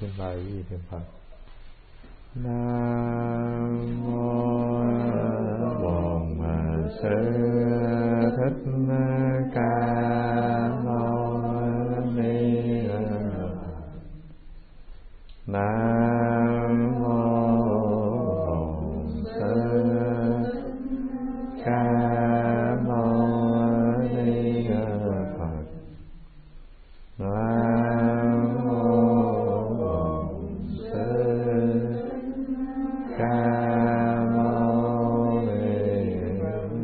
Xin mời quý vị niệm Phật. Nam mô Bổn Sư Thích Ca Mâu Ni Phật. Nam mô Bổn Sư Ca Mâu Ni Phật. Nam mô Bổn Sư Ca Mâu Ni Phật.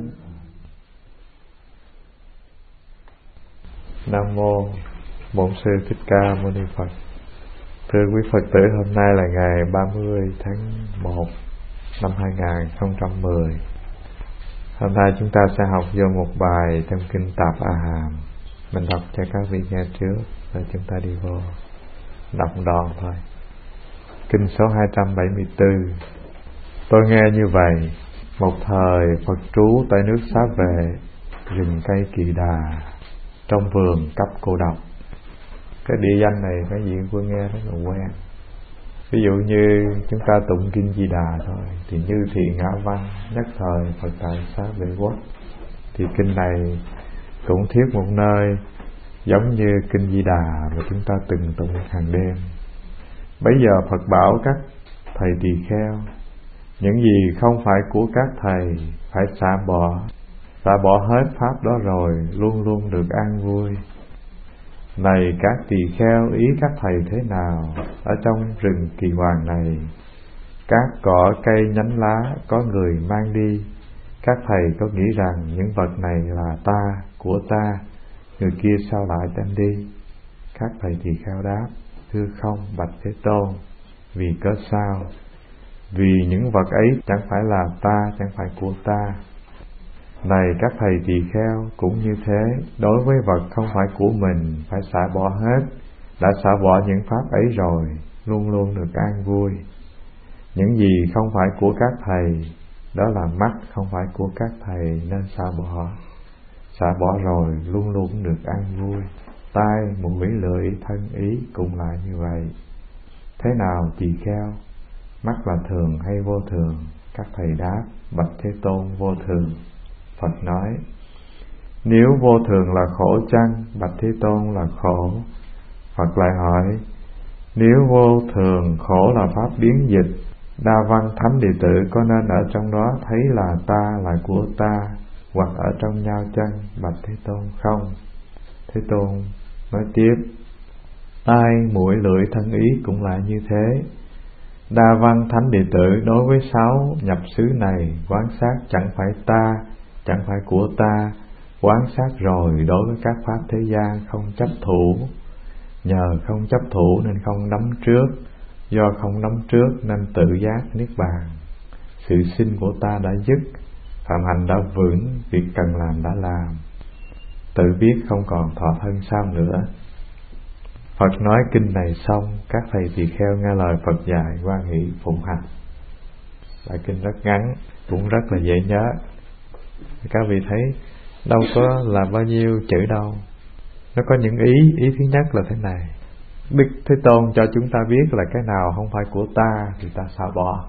Nam mô Bổn Sư Thích Ca Mâu Ni Phật. Thưa quý Phật tử, hôm nay là ngày 30 tháng 1 năm 2010. Hôm nay chúng ta sẽ học vô một bài trong kinh Tạp A Hàm. Mình đọc cho các vị nghe trước rồi chúng ta đi vô đọc đoạn thôi. Kinh số 274. Tôi nghe như vậy, một thời Phật trú tại nước Xá Vệ, rừng cây Kỳ Đà, trong vườn cấp cô độc. Cái địa danh này cái gì tôi nghe rất là quen. Ví dụ như chúng ta tụng kinh Di Đà thôi, thì như thị ngã văn nhất thời Phật tại Xá Vệ Quốc. Thì kinh này cũng thiết một nơi giống như kinh Di Đà mà chúng ta từng tụng hàng đêm. Bấy giờ Phật bảo các thầy tỳ kheo, những gì không phải của các thầy phải xả bỏ hết pháp đó rồi luôn luôn được an vui. Này các tỳ kheo, ý các thầy thế nào? Ở trong rừng Kỳ Hoàng này, các cỏ cây nhánh lá có người mang đi. Các thầy có nghĩ rằng những vật này là ta, của ta, người kia sao lại đem đi? Các thầy tỳ kheo đáp, thưa không, bạch Thế Tôn. Vì cớ sao? Vì những vật ấy chẳng phải là ta, chẳng phải của ta. Này các thầy tỳ kheo, cũng như thế, đối với vật không phải của mình phải xả bỏ hết. Đã xả bỏ những pháp ấy rồi, luôn luôn được an vui. Những gì không phải của các thầy, đó là mắt không phải của các thầy nên xả bỏ. Xả bỏ rồi luôn luôn được an vui. Tai, mũi, lưỡi, thân, ý cũng là như vậy. Thế nào tỳ kheo? Mắt là thường hay vô thường? Các thầy đáp, bạch Thế Tôn, vô thường. Phật nói, nếu vô thường là khổ chăng? Bạch Thế Tôn, là khổ. Phật lại hỏi, nếu vô thường khổ là pháp biến dịch, Đa Văn Thánh Đệ Tử có nên ở trong đó thấy là ta, là của ta, hoặc ở trong nhau chăng? Bạch Thế Tôn, không. Thế Tôn nói tiếp, tai, mũi, lưỡi, thân, ý cũng là như thế. Đa Văn Thánh Đệ Tử đối với 6 nhập xứ này quán sát chẳng phải ta, chẳng phải của ta, quán sát rồi đối với các pháp thế gian không chấp thủ. Nhờ không chấp thủ nên không đắm trước, do không đắm trước nên tự giác niết bàn. Sự sinh của ta đã dứt, phạm hành đã vững, việc cần làm đã làm, tự biết không còn thọ thân sao nữa. Phật nói kinh này xong, các thầy tỳ kheo nghe lời Phật dạy hoan hỷ phụng hành. Bài kinh rất ngắn, cũng rất là dễ nhớ. Các vị thấy đâu có là bao nhiêu chữ đâu. Nó có những ý thứ nhất là thế này: Đức Thế Tôn cho chúng ta biết là cái nào không phải của ta thì ta xả bỏ.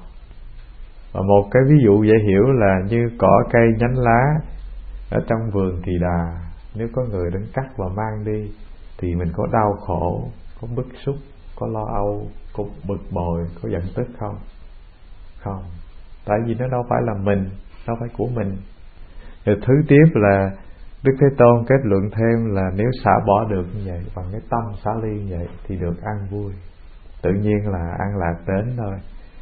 Và một cái ví dụ dễ hiểu là như cỏ cây nhánh lá ở trong vườn Kỳ Đà, nếu có người đến cắt và mang đi thì mình có đau khổ, có bức xúc, có lo âu, có bực bội, có giận tức không? Không, tại vì nó đâu phải là mình, đâu phải của mình. Rồi thứ tiếp là Đức Thế Tôn kết luận thêm là nếu xả bỏ được như vậy, bằng cái tâm xả ly như vậy thì được an vui, tự nhiên là an lạc đến thôi.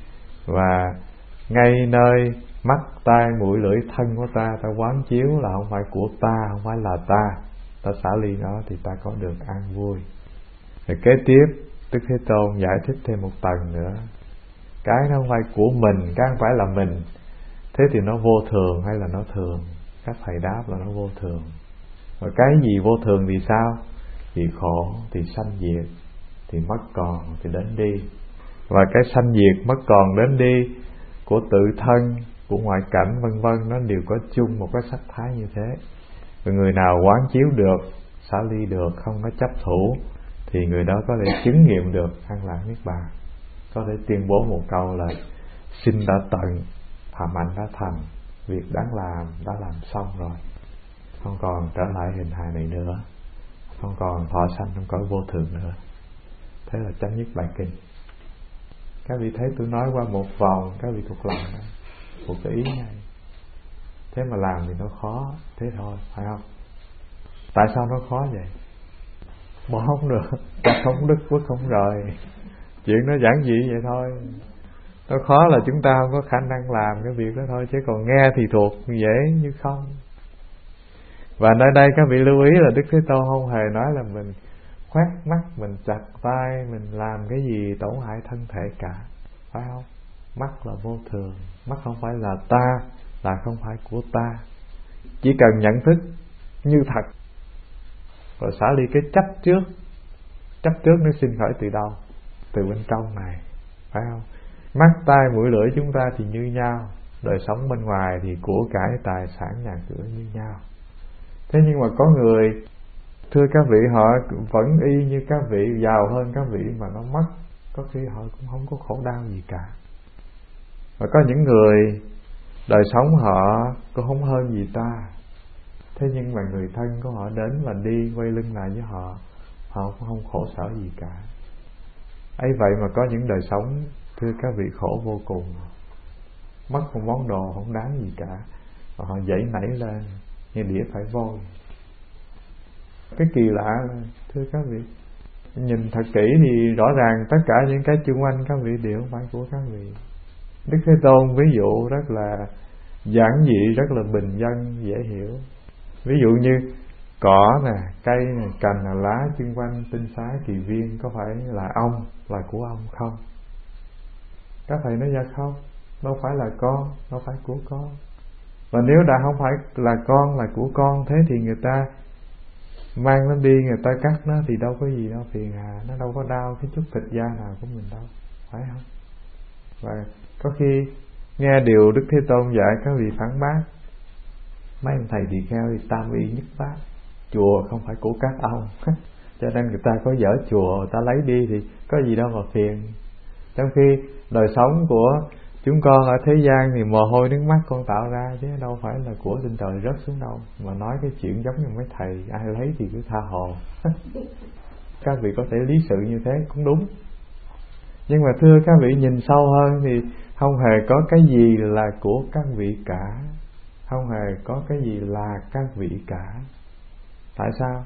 Và ngay nơi mắt, tai, mũi, lưỡi, thân của ta, ta quán chiếu là không phải của ta, không phải là ta, ta xả ly nó thì ta có được an vui. Rồi kế tiếp Đức Thế Tôn giải thích thêm một tầng nữa: cái nó không phải của mình, cái không phải là mình, thế thì nó vô thường hay là nó thường? Các thầy đáp là nó vô thường. Rồi cái gì vô thường thì sao? Thì khổ, thì sanh diệt, thì mất còn, thì đến đi. Và cái sanh diệt, mất còn, đến đi của tự thân, của ngoại cảnh vân vân, nó đều có chung một cái sắc thái như thế. Rồi người nào quán chiếu được, xả ly được, không có chấp thủ, thì người đó có thể chứng nghiệm được an lạc niết bàn, có thể tuyên bố một câu là sinh đã tận, phạm hạnh đã thành, việc đáng làm đã làm xong rồi, không còn trở lại hình hài này nữa, không còn thọ sanh trong cõi vô thường nữa. Thế là chấm dứt bài kinh. Các vị thấy tôi nói qua một vòng, các vị thuộc lòng đó, thuộc cái ý ngay. Thế mà làm thì nó khó, thế thôi, phải không? Tại sao nó khó vậy? Bỏ không được, chắc không đức quốc không rời. Chuyện nó giản dị vậy thôi. Nó khó là chúng ta không có khả năng làm cái việc đó thôi, chứ còn nghe thì thuộc dễ như không. Và nơi đây các vị lưu ý là Đức Thế Tôn không hề nói là mình khoét mắt, mình chặt tay, mình làm cái gì tổn hại thân thể cả, phải không? Mắt là vô thường, mắt không phải là ta, là không phải của ta. Chỉ cần nhận thức như thật, rồi xả ly cái chấp trước. Chấp trước nó sinh khởi từ đâu? Từ bên trong này, phải không? Mắt, tai, mũi, lưỡi chúng ta thì như nhau, đời sống bên ngoài thì của cải, tài sản, nhà cửa như nhau. Thế nhưng mà có người, thưa các vị, họ vẫn y như các vị, giàu hơn các vị mà nó mất, có khi họ cũng không có khổ đau gì cả. Và có những người đời sống họ cũng không hơn gì ta, thế nhưng mà người thân của họ đến và đi quay lưng lại với họ, họ cũng không khổ sở gì cả. Ấy vậy mà có những đời sống, thưa các vị, khổ vô cùng, mất một món đồ không đáng gì cả, và họ dậy nảy lên như đĩa phải vôi. Cái kỳ lạ, thưa các vị, nhìn thật kỹ thì rõ ràng tất cả những cái xung quanh các vị đều không phải của các vị. Đức Thế Tôn ví dụ rất là giản dị, rất là bình dân, dễ hiểu. Ví dụ như cỏ nè, cây nè, cành nè, lá xung quanh, tinh xá, kỳ viên, có phải là ông, là của ông không? Các thầy nói dạ không, đâu phải là con, đâu phải của con. Và nếu đã không phải là con, là của con, thế thì người ta mang nó đi, người ta cắt nó thì đâu có gì đâu phiền hà, nó đâu có đau cái chút thịt da nào của mình đâu, phải không? Và có khi nghe điều Đức Thế Tôn dạy các vị phản bác, mấy ông thầy tỳ kheo thì tam y nhất bát, chùa không phải của các ông cho nên người ta có dở chùa, người ta lấy đi thì có gì đâu mà phiền. Trong khi đời sống của chúng con ở thế gian thì mồ hôi nước mắt con tạo ra, chứ đâu phải là của trên trời rớt xuống đâu. Mà nói cái chuyện giống như mấy thầy, ai lấy thì cứ tha hồ các vị có thể lý sự như thế cũng đúng. Nhưng mà thưa các vị, nhìn sâu hơn thì không hề có cái gì là của các vị cả, không hề có cái gì là các vị cả. Tại sao?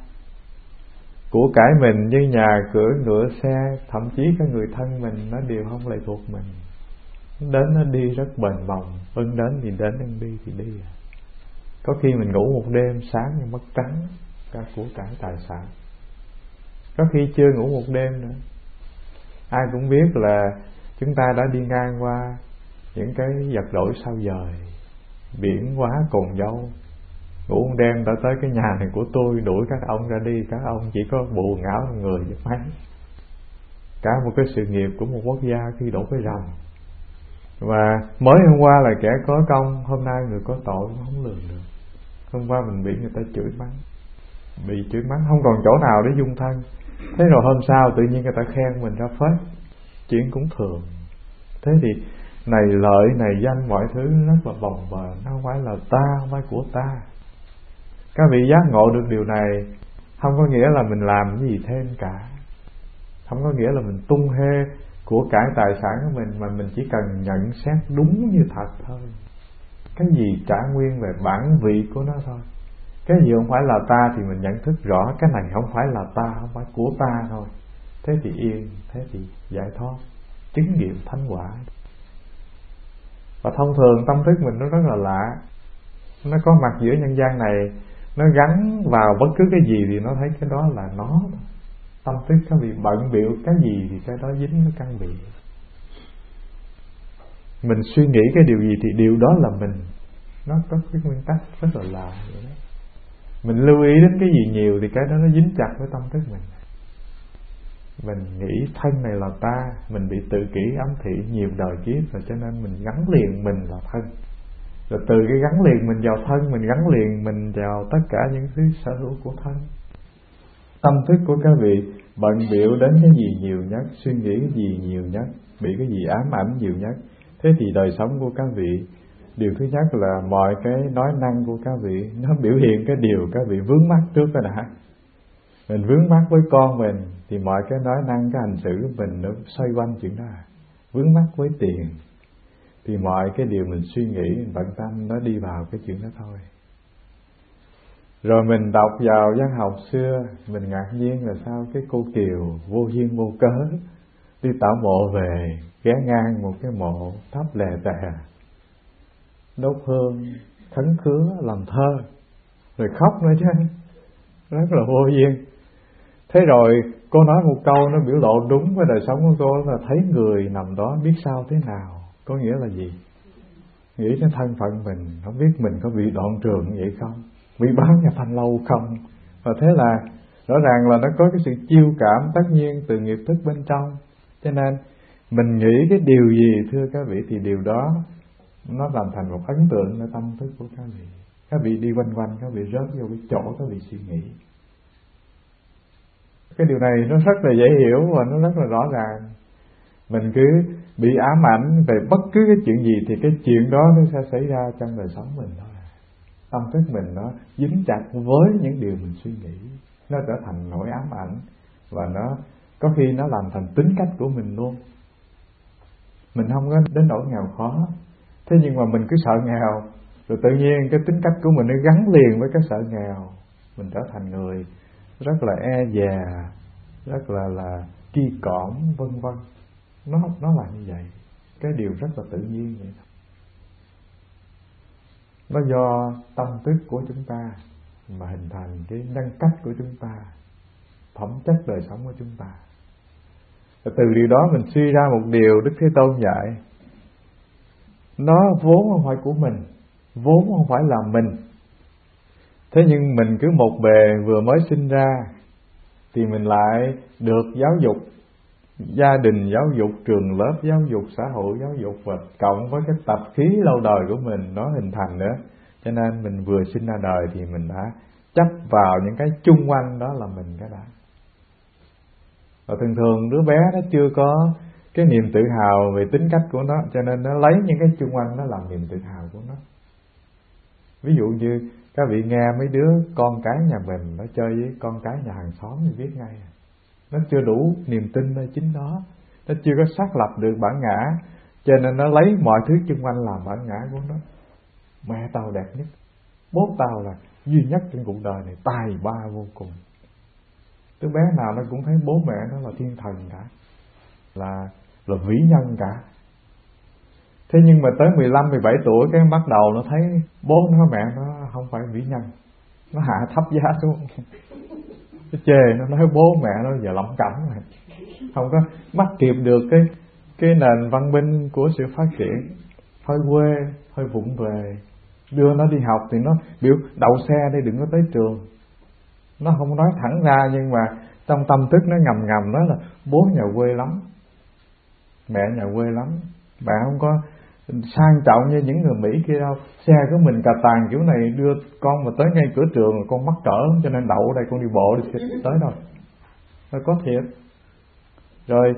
Của cải mình như nhà cửa, ngựa, xe, thậm chí các người thân mình, nó đều không lệ thuộc mình. Đến nó đi rất bền bồng, ưng đến thì đến, ưng đi thì đi. Có khi mình ngủ một đêm, sáng thì mất trắng cả của cải tài sản. Có khi chưa ngủ một đêm nữa. Ai cũng biết là chúng ta đã đi ngang qua những cái vật đổi sao dời, biển quá cồn dâu. Ngủ một đêm đã tới cái nhà này của tôi, đuổi các ông ra đi, các ông chỉ có bộ ngáo người giúp mấy. Cả một cái sự nghiệp của một quốc gia khi đổ cái rồng. Và mới hôm qua là kẻ có công, hôm nay người có tội cũng không lường được. Hôm qua mình bị người ta chửi mắng, bị chửi mắng không còn chỗ nào để dung thân. Thế rồi hôm sau tự nhiên người ta khen mình ra phết, chuyện cũng thường. Thế thì này lợi, này danh, mọi thứ rất là bồng bềnh, nó không phải là ta, không phải của ta. Các vị giác ngộ được điều này không có nghĩa là mình làm cái gì thêm cả, không có nghĩa là mình tung hê của cải tài sản của mình, mà mình chỉ cần nhận xét đúng như thật thôi. Cái gì trả nguyên về bản vị của nó thôi. Cái gì không phải là ta thì mình nhận thức rõ cái này không phải là ta, không phải của ta thôi. Thế thì yên, thế thì giải thoát, chứng nghiệm thánh quả. Và thông thường tâm thức mình nó rất là lạ, nó có mặt giữa nhân gian này, nó gắn vào bất cứ cái gì thì nó thấy cái đó là nó. Tâm thức nó bị bận bịu cái gì thì cái đó dính nó căn bị. Mình suy nghĩ cái điều gì thì điều đó là mình. Nó có cái nguyên tắc rất là lạ vậy đó. Mình lưu ý đến cái gì nhiều thì cái đó nó dính chặt với tâm thức mình. Mình nghĩ thân này là ta, mình bị tự kỷ ám thị nhiều đời kiếp rồi, cho nên mình gắn liền mình là thân. Rồi từ cái gắn liền mình vào thân, mình gắn liền mình vào tất cả những thứ sở hữu của thân. Tâm thức của các vị bận bịu đến cái gì nhiều nhất, suy nghĩ cái gì nhiều nhất, bị cái gì ám ảnh nhiều nhất. Thế thì đời sống của các vị, điều thứ nhất là mọi cái nói năng của các vị nó biểu hiện cái điều các vị vướng mắc trước cái đã. Mình vướng mắc với con mình thì mọi cái nói năng, cái hành xử của mình nó xoay quanh chuyện đó. Vướng mắc với tiền thì mọi cái điều mình suy nghĩ, mình bận tâm nó đi vào cái chuyện đó thôi. Rồi mình đọc vào văn học xưa, mình ngạc nhiên là sao cái cô Kiều vô duyên vô cớ đi tảo mộ về, ghé ngang một cái mộ thấp lè tè, đốt hương, khấn khứa, làm thơ, rồi khóc nữa chứ, rất là vô duyên. Thế rồi cô nói một câu nó biểu lộ đúng với đời sống của cô, là thấy người nằm đó biết sao thế nào. Có nghĩa là gì? Nghĩ đến thân phận mình, không biết mình có bị đoạn trường như vậy không, bị bán nhà Thanh Lâu không. Và thế là rõ ràng là nó có cái sự chiêu cảm tất nhiên từ nghiệp thức bên trong. Cho nên mình nghĩ cái điều gì thưa các vị thì điều đó nó làm thành một ấn tượng ở tâm thức của các vị. Các vị đi quanh quanh, các vị rớt vô cái chỗ các vị suy nghĩ. Cái điều này nó rất là dễ hiểu và nó rất là rõ ràng. Mình cứ bị ám ảnh về bất cứ cái chuyện gì thì cái chuyện đó nó sẽ xảy ra trong đời sống mình thôi. Tâm thức mình nó dính chặt với những điều mình suy nghĩ, nó trở thành nỗi ám ảnh, và nó có khi nó làm thành tính cách của mình luôn. Mình không có đến nỗi nghèo khó, thế nhưng mà mình cứ sợ nghèo, rồi tự nhiên cái tính cách của mình nó gắn liền với cái sợ nghèo. Mình trở thành người rất là e dè, rất là ki cõm, vân vân. Nó là như vậy, cái điều rất là tự nhiên vậy. Nó do tâm thức của chúng ta mà hình thành cái nhân cách của chúng ta, phẩm chất đời sống của chúng ta. Và từ điều đó mình suy ra một điều Đức Thế Tôn dạy, nó vốn không phải của mình, vốn không phải là mình. Thế nhưng mình cứ một bề vừa mới sinh ra thì mình lại được giáo dục, gia đình giáo dục, trường lớp giáo dục, xã hội giáo dục, và cộng với cái tập khí lâu đời của mình nó hình thành nữa. Cho nên mình vừa sinh ra đời thì mình đã chấp vào những cái chung quanh đó là mình cái đã. Và thường thường đứa bé nó chưa có cái niềm tự hào về tính cách của nó, cho nên nó lấy những cái chung quanh nó làm niềm tự hào của nó. Ví dụ như các vị nghe mấy đứa con cái nhà mình nó chơi với con cái nhà hàng xóm thì biết ngay, nó chưa đủ niềm tin nơi chính nó chưa có xác lập được bản ngã, cho nên nó lấy mọi thứ chung quanh làm bản ngã của nó. Mẹ tao đẹp nhất, bố tao là duy nhất trên cuộc đời này, tài ba vô cùng. Đứa bé nào nó cũng thấy bố mẹ nó là thiên thần cả, là vĩ nhân cả. Thế nhưng mà tới 15, 17 tuổi cái bắt đầu nó thấy bố nó, mẹ nó không phải vĩ nhân, nó hạ thấp giá xuống. Nó chê, nó nói bố mẹ nó giờ lẩm cẩm rồi, không có bắt kịp được cái nền văn minh của sự phát triển. Hơi quê, hơi vụng về, đưa nó đi học thì nó biểu đậu xe đây đừng có tới trường. Nó không nói thẳng ra, nhưng mà trong tâm thức nó ngầm ngầm nói là bố nhà quê lắm, mẹ nhà quê lắm, bạn không có sang trọng như những người Mỹ kia đâu. Xe của mình cà tàng kiểu này đưa con mà tới ngay cửa trường rồi con mắc cỡ, cho nên đậu ở đây con đi bộ đi tới đâu. Nó có thiệt. Rồi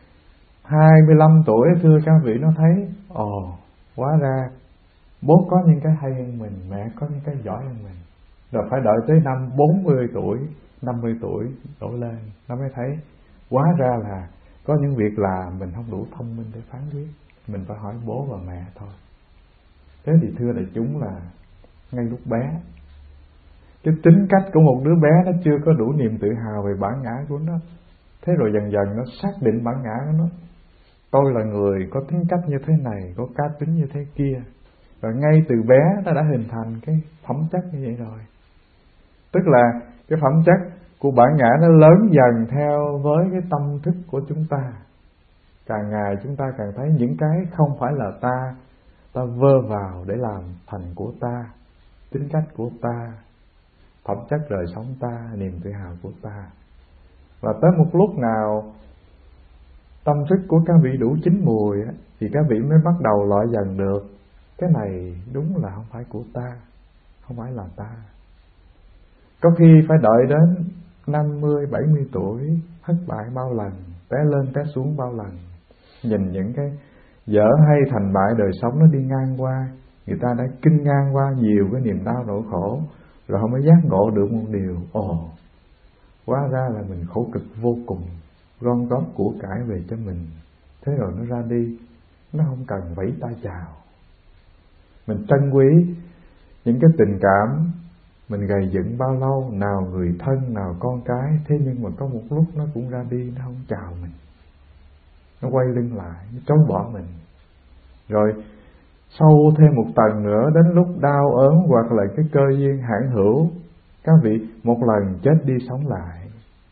25 tuổi thưa các vị, nó thấy hóa ra bố có những cái hay hơn mình, mẹ có những cái giỏi hơn mình. Rồi phải đợi tới năm 40 tuổi, 50 tuổi đổ lên, nó mới thấy hóa ra là có những việc là mình không đủ thông minh để phán quyết, mình phải hỏi bố và mẹ thôi. Thế thì thưa đại chúng là ngay lúc bé, cái tính cách của một đứa bé nó chưa có đủ niềm tự hào về bản ngã của nó. Thế rồi dần dần nó xác định bản ngã của nó. Tôi là người có tính cách như thế này, có cá tính như thế kia. Rồi ngay từ bé nó đã hình thành cái phẩm chất như vậy rồi. Tức là cái phẩm chất của bản ngã nó lớn dần theo với cái tâm thức của chúng ta. Càng ngày chúng ta càng thấy những cái không phải là ta vơ vào để làm thành của ta, tính cách của ta, phẩm chất đời sống ta, niềm tự hào của ta. Và tới một lúc nào tâm thức của các vị đủ chín mùi thì các vị mới bắt đầu loại dần được cái này đúng là không phải của ta, không phải là ta. Có khi phải đợi đến 50, 70 tuổi thất bại bao lần, té lên té xuống bao lần. Nhìn những cái dở hay thành bại đời sống nó đi ngang qua, người ta đã kinh ngang qua nhiều cái niềm đau nỗi khổ, rồi họ mới giác ngộ được một điều: hóa ra là mình khổ cực vô cùng, gom góp của cải về cho mình. Thế rồi nó ra đi, nó không cần vẫy tay chào. Mình trân quý những cái tình cảm mình gầy dựng bao lâu, nào người thân, nào con cái, thế nhưng mà có một lúc nó cũng ra đi, nó không chào mình, nó quay lưng lại, nó trốn bỏ mình. Rồi sâu thêm một tầng nữa, đến lúc đau ốm hoặc là cái cơ duyên hãn hữu, các vị một lần chết đi sống lại,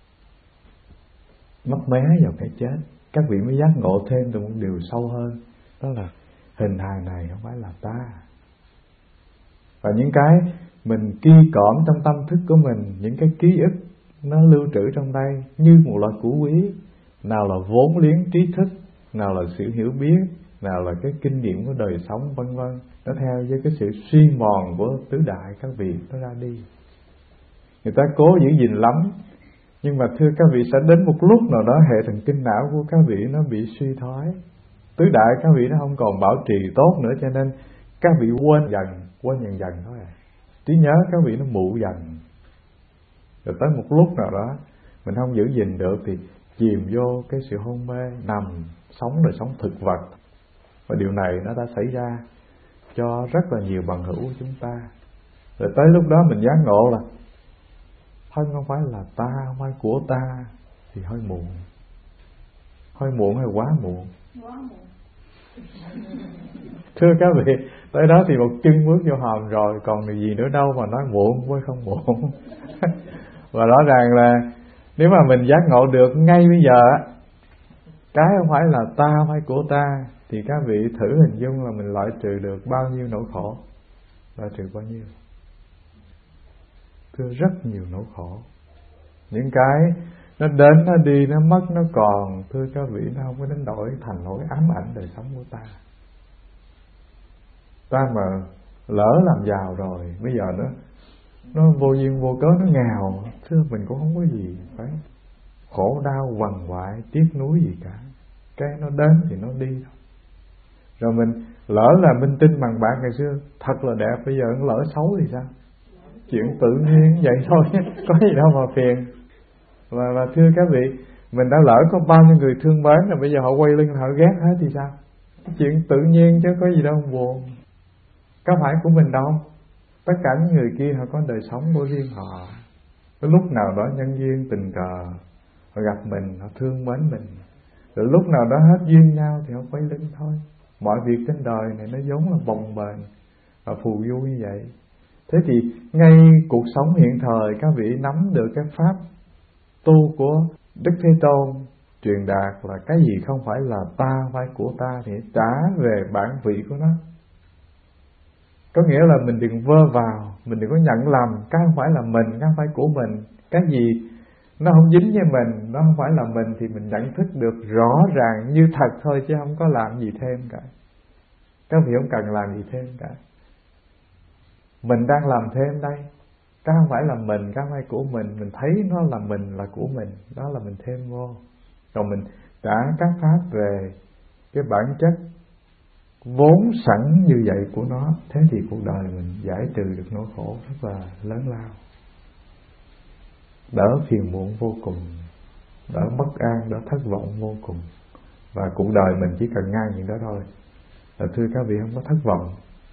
mất mé vào cái chết, các vị mới giác ngộ thêm được một điều sâu hơn, đó là hình hài này không phải là ta. Và những cái mình ki cõm trong tâm thức của mình, những cái ký ức nó lưu trữ trong đây như một loại củ quý, nào là vốn liếng trí thức, nào là sự hiểu biết, nào là cái kinh nghiệm của đời sống, vân vân. Nó theo với cái sự suy mòn của tứ đại các vị, nó ra đi. Người ta cố giữ gìn lắm, nhưng mà thưa các vị, sẽ đến một lúc nào đó hệ thần kinh não của các vị nó bị suy thoái, tứ đại các vị nó không còn bảo trì tốt nữa, cho nên các vị quên dần thôi à. Trí nhớ các vị nó mụ dần, rồi tới một lúc nào đó mình không giữ gìn được thì chìm vô cái sự hôn mê, nằm sống đời sống thực vật. Và điều này nó đã xảy ra cho rất là nhiều bằng hữu của chúng ta. Rồi tới lúc đó mình giác ngộ là thân không phải là ta, không phải của ta, thì hơi muộn. Hơi muộn hay quá muộn? Thưa các vị, tới đó thì một chân bước vô hòm rồi, còn gì nữa đâu mà nói muộn với không muộn. Và rõ ràng là nếu mà mình giác ngộ được ngay bây giờ, cái không phải là ta, không phải của ta, thì các vị thử hình dung là mình loại trừ được bao nhiêu nỗi khổ. Loại trừ bao nhiêu? Thưa, rất nhiều nỗi khổ. Những cái nó đến, nó đi, nó mất, nó còn, thưa các vị, nó không có đến đổi thành nỗi ám ảnh đời sống của ta. Ta mà lỡ làm giàu rồi, bây giờ nó vô duyên vô cớ nó nghèo, thưa mình cũng không có gì phải khổ đau quằn quại tiếc nuối gì cả. Cái nó đến thì nó đi thôi. Rồi mình lỡ là minh tinh bằng bạc ngày xưa thật là đẹp, bây giờ nó lỡ xấu thì sao? Chuyện tự nhiên vậy thôi, có gì đâu mà phiền. Và thưa các vị, mình đã lỡ có bao nhiêu người thương mến rồi, bây giờ họ quay lưng họ ghét hết thì sao? Chuyện tự nhiên chứ có gì đâu buồn. Có phải của mình đâu. Tất cả những người kia họ có đời sống của riêng họ. Cái lúc nào đó nhân duyên tình cờ họ gặp mình, họ thương mến mình, rồi lúc nào đó hết duyên nhau thì họ quay lưng thôi. Mọi việc trên đời này nó giống là bồng bềnh và phù du như vậy. Thế thì ngay cuộc sống hiện thời, các vị nắm được cái pháp tu của Đức Thế Tôn truyền đạt là cái gì không phải là ta, phải của ta, thì trả về bản vị của nó. Có nghĩa là mình đừng vơ vào, mình đừng có nhận lầm cái không phải là mình, cái không phải của mình. Cái gì nó không dính với mình, nó không phải là mình, thì mình nhận thức được rõ ràng như thật thôi, chứ không có làm gì thêm cả. Các vị không cần làm gì thêm cả. Mình đang làm thêm đây. Cái không phải là mình, cái không phải của mình thấy nó là mình, là của mình, đó là mình thêm vô. Rồi mình trả các pháp về cái bản chất vốn sẵn như vậy của nó. Thế thì cuộc đời mình giải trừ được nỗi khổ rất là lớn lao, đỡ phiền muộn vô cùng, đỡ bất an, đỡ thất vọng vô cùng. Và cuộc đời mình chỉ cần ngang những đó thôi. Là thưa các vị, không có thất vọng,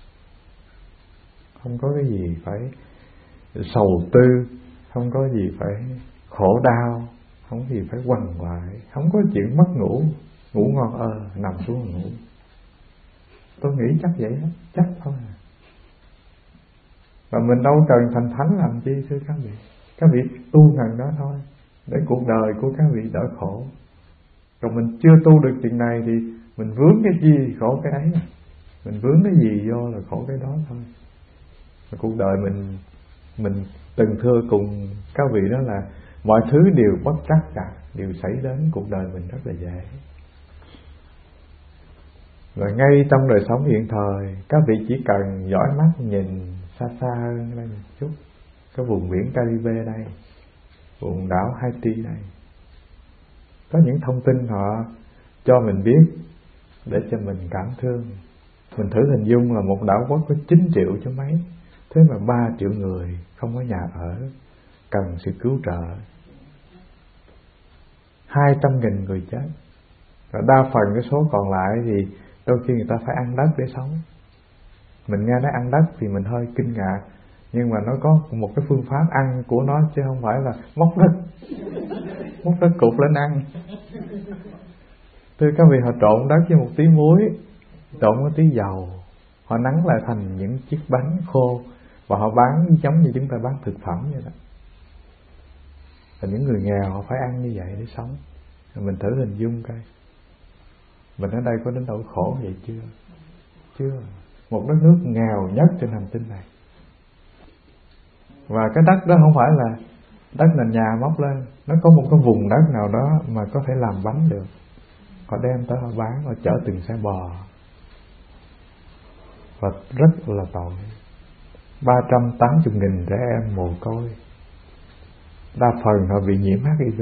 không có cái gì phải sầu tư, không có gì phải khổ đau, không có gì phải quằn quại, không có chuyện mất ngủ, ngủ ngon nằm xuống ngủ. Tôi nghĩ chắc vậy hết, chắc thôi. Và mình đâu cần thành thánh làm chi, thưa các vị. Các vị tu ngần đó thôi, để cuộc đời của các vị đỡ khổ. Còn mình chưa tu được chuyện này thì mình vướng cái gì khổ cái ấy. Mình vướng cái gì vô là khổ cái đó thôi. Và cuộc đời mình từng thưa cùng các vị đó là mọi thứ đều bất trắc cả, đều xảy đến cuộc đời mình rất là dễ. Và ngay trong đời sống hiện thời, các vị chỉ cần dõi mắt nhìn xa xa hơn đây một chút, cái vùng biển Caribe đây, vùng đảo Haiti này. Có những thông tin họ cho mình biết để cho mình cảm thương. Mình thử hình dung là một đảo quốc có 9 triệu chứ mấy, thế mà 3 triệu người không có nhà ở, cần sự cứu trợ. 200.000 người chết. Và đa phần cái số còn lại thì đôi khi người ta phải ăn đất để sống. Mình nghe nói ăn đất thì mình hơi kinh ngạc, nhưng mà nó có một cái phương pháp ăn của nó, chứ không phải là móc đất cục lên ăn. Thưa các vị, họ trộn đất với một tí muối, trộn với tí dầu, họ nắn lại thành những chiếc bánh khô và họ bán giống như chúng ta bán thực phẩm vậy đó. Và những người nghèo họ phải ăn như vậy để sống. Mình thử hình dung coi, mình ở đây có đến nỗi khổ vậy chưa? Chưa. Một đất nước nghèo nhất trên hành tinh này. Và cái đất đó không phải là đất nền nhà móc lên, nó có một cái vùng đất nào đó mà có thể làm bánh được. Họ đem tới họ bán, họ chở từng xe bò. Và rất là tội. 380.000 trẻ em mồ côi, đa phần họ bị nhiễm HIV.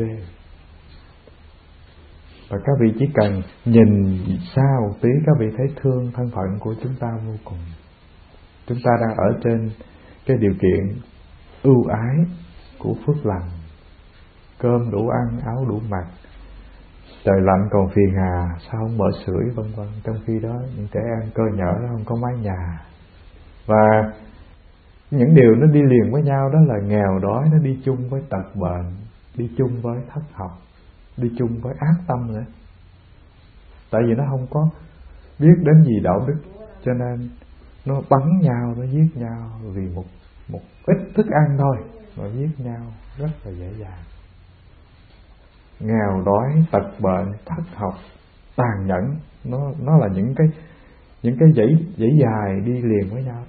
Và các vị chỉ cần nhìn xa một tí, các vị thấy thương thân phận của chúng ta vô cùng. Chúng ta đang ở trên cái điều kiện ưu ái của phước lành, cơm đủ ăn, áo đủ mặc, trời lạnh còn phiền hà, sao không mở sưởi vân vân. Trong khi đó những trẻ em cơ nhở nó không có mái nhà. Và những điều nó đi liền với nhau đó là nghèo đói, nó đi chung với tật bệnh, đi chung với thất học, đi chung với ác tâm nữa. Tại vì nó không có biết đến gì đạo đức, cho nên nó bắn nhau, nó giết nhau vì một ít thức ăn thôi mà giết nhau rất là dễ dàng. Nghèo đói, tật bệnh, thất học, tàn nhẫn, nó là những cái dãy dài đi liền với nhau.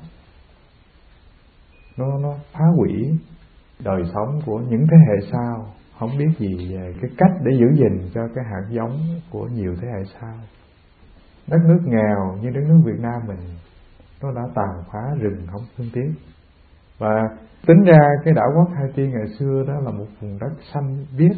Nó phá hủy đời sống của những thế hệ sau, không biết gì về cái cách để giữ gìn cho cái hạt giống của nhiều thế hệ sau. Đất nước nghèo như đất nước Việt Nam mình, nó đã tàn phá rừng không thương tiếc. Và tính ra cái đảo quốc Haiti ngày xưa đó là một vùng đất xanh biếc.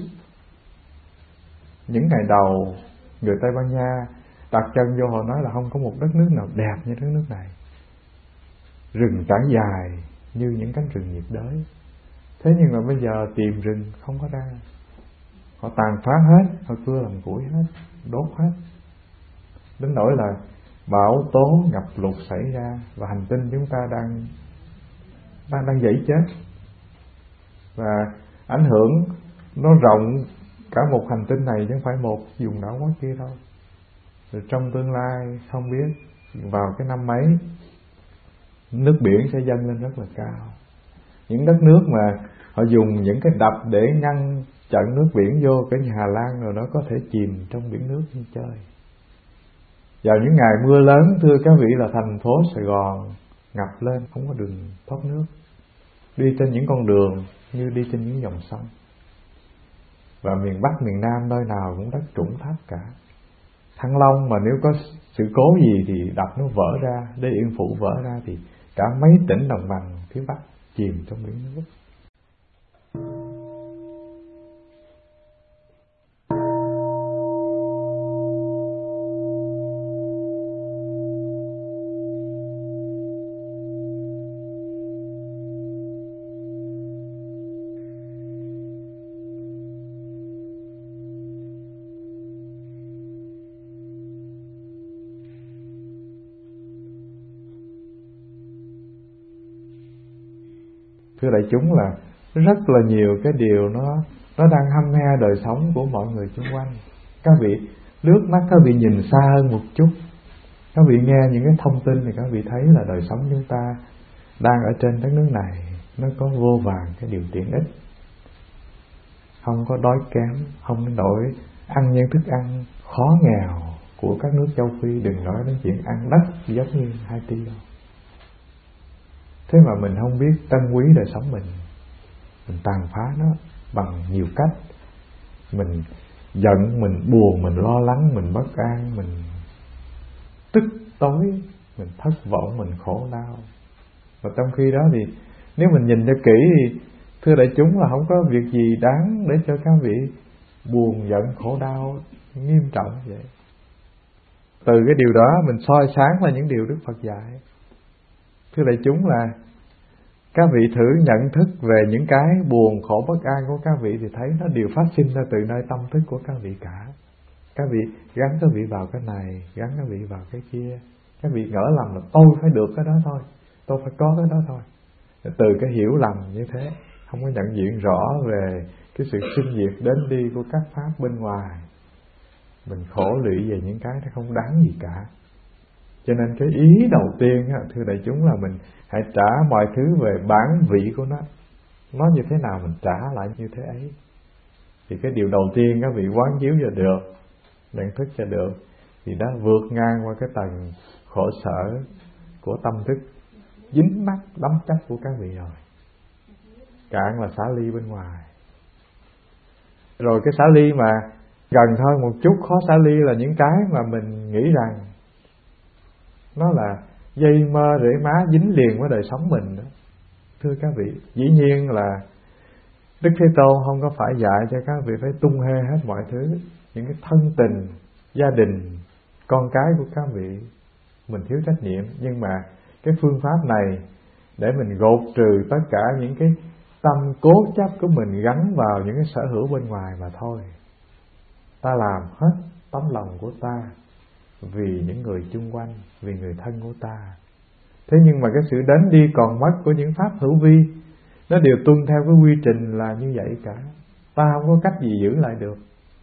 Những ngày đầu người Tây Ban Nha đặt chân vô, họ nói là không có một đất nước nào đẹp như đất nước này. Rừng trải dài như những cánh rừng nhiệt đới. Thế nhưng mà bây giờ tìm rừng không có ra. Họ tàn phá hết, họ cưa làm củi hết, đốt hết. Đến nỗi là bão tố, ngập lụt xảy ra và hành tinh chúng ta đang dãy chết. Và ảnh hưởng nó rộng cả một hành tinh này, chứ không phải một vùng đảo quốc kia đâu. Rồi trong tương lai không biết vào cái năm mấy, nước biển sẽ dâng lên rất là cao. Những đất nước mà họ dùng những cái đập để ngăn chặn nước biển vô, cái như Hà Lan rồi, nó có thể chìm trong biển nước như chơi. Vào những ngày mưa lớn, thưa các vị, là thành phố Sài Gòn ngập lên, không có đường thoát nước. Đi trên những con đường như đi trên những dòng sông. Và miền Bắc, miền Nam nơi nào cũng đất trũng thấp cả. Thăng Long mà nếu có sự cố gì thì đập nó vỡ ra, Đê Yên Phụ vỡ ra thì cả mấy tỉnh đồng bằng phía Bắc chìm trong biển nước. Thưa đại chúng, là rất là nhiều cái điều nó đang hăm he đời sống của mọi người xung quanh. Các vị lướt mắt, các vị nhìn xa hơn một chút, các vị nghe những cái thông tin thì các vị thấy là đời sống chúng ta đang ở trên đất nước này nó có vô vàn cái điều tiện ích, không có đói kém, không đến nỗi ăn những thức ăn khó nghèo của các nước châu Phi, đừng nói đến chuyện ăn đất giống như Haiti đâu. Thế mà mình không biết trân quý đời sống mình tàn phá nó bằng nhiều cách. Mình giận, mình buồn, mình lo lắng, mình bất an, mình tức tối, mình thất vọng, mình khổ đau. Và trong khi đó thì nếu mình nhìn cho kỹ thì Thưa đại chúng, là không có việc gì đáng để cho các vị buồn giận khổ đau nghiêm trọng vậy. Từ cái điều đó mình soi sáng là những điều Đức Phật dạy. Thưa đại chúng, là các vị thử nhận thức về những cái buồn khổ bất an của các vị thì thấy nó đều phát sinh ra từ nơi tâm thức của các vị cả. Các vị gắn các vị vào cái này, gắn các vị vào cái kia. Các vị ngỡ lầm là tôi phải được cái đó thôi, tôi phải có cái đó thôi. Từ cái hiểu lầm như thế, không có nhận diện rõ về cái sự sinh diệt đến đi của các pháp bên ngoài, mình khổ lụy về những cái nó không đáng gì cả. Cho nên cái ý đầu tiên á, thưa đại chúng, là mình hãy trả mọi thứ về bản vị của nó như thế nào mình trả lại như thế ấy. Thì cái điều đầu tiên các vị quán chiếu cho được, nhận thức cho được, thì đã vượt ngang qua cái tầng khổ sở của tâm thức dính mắc đắm chấp của các vị rồi. Cạn là xả ly bên ngoài. Rồi cái xả ly mà gần thôi một chút, khó xả ly là những cái mà mình nghĩ rằng nó là dây mơ rễ má dính liền với đời sống mình đó. Thưa các vị, dĩ nhiên là Đức Thế Tôn không có phải dạy cho các vị phải tung hê hết mọi thứ. Những cái thân tình, gia đình, con cái của các vị mình thiếu trách nhiệm. Nhưng mà cái phương pháp này để mình gột trừ tất cả những cái tâm cố chấp của mình gắn vào những cái sở hữu bên ngoài mà thôi. Ta làm hết tấm lòng của ta vì những người chung quanh, vì người thân của ta. Thế nhưng mà cái sự đến đi còn mất của những pháp hữu vi, nó đều tuân theo cái quy trình là như vậy cả. Ta không có cách gì giữ lại được.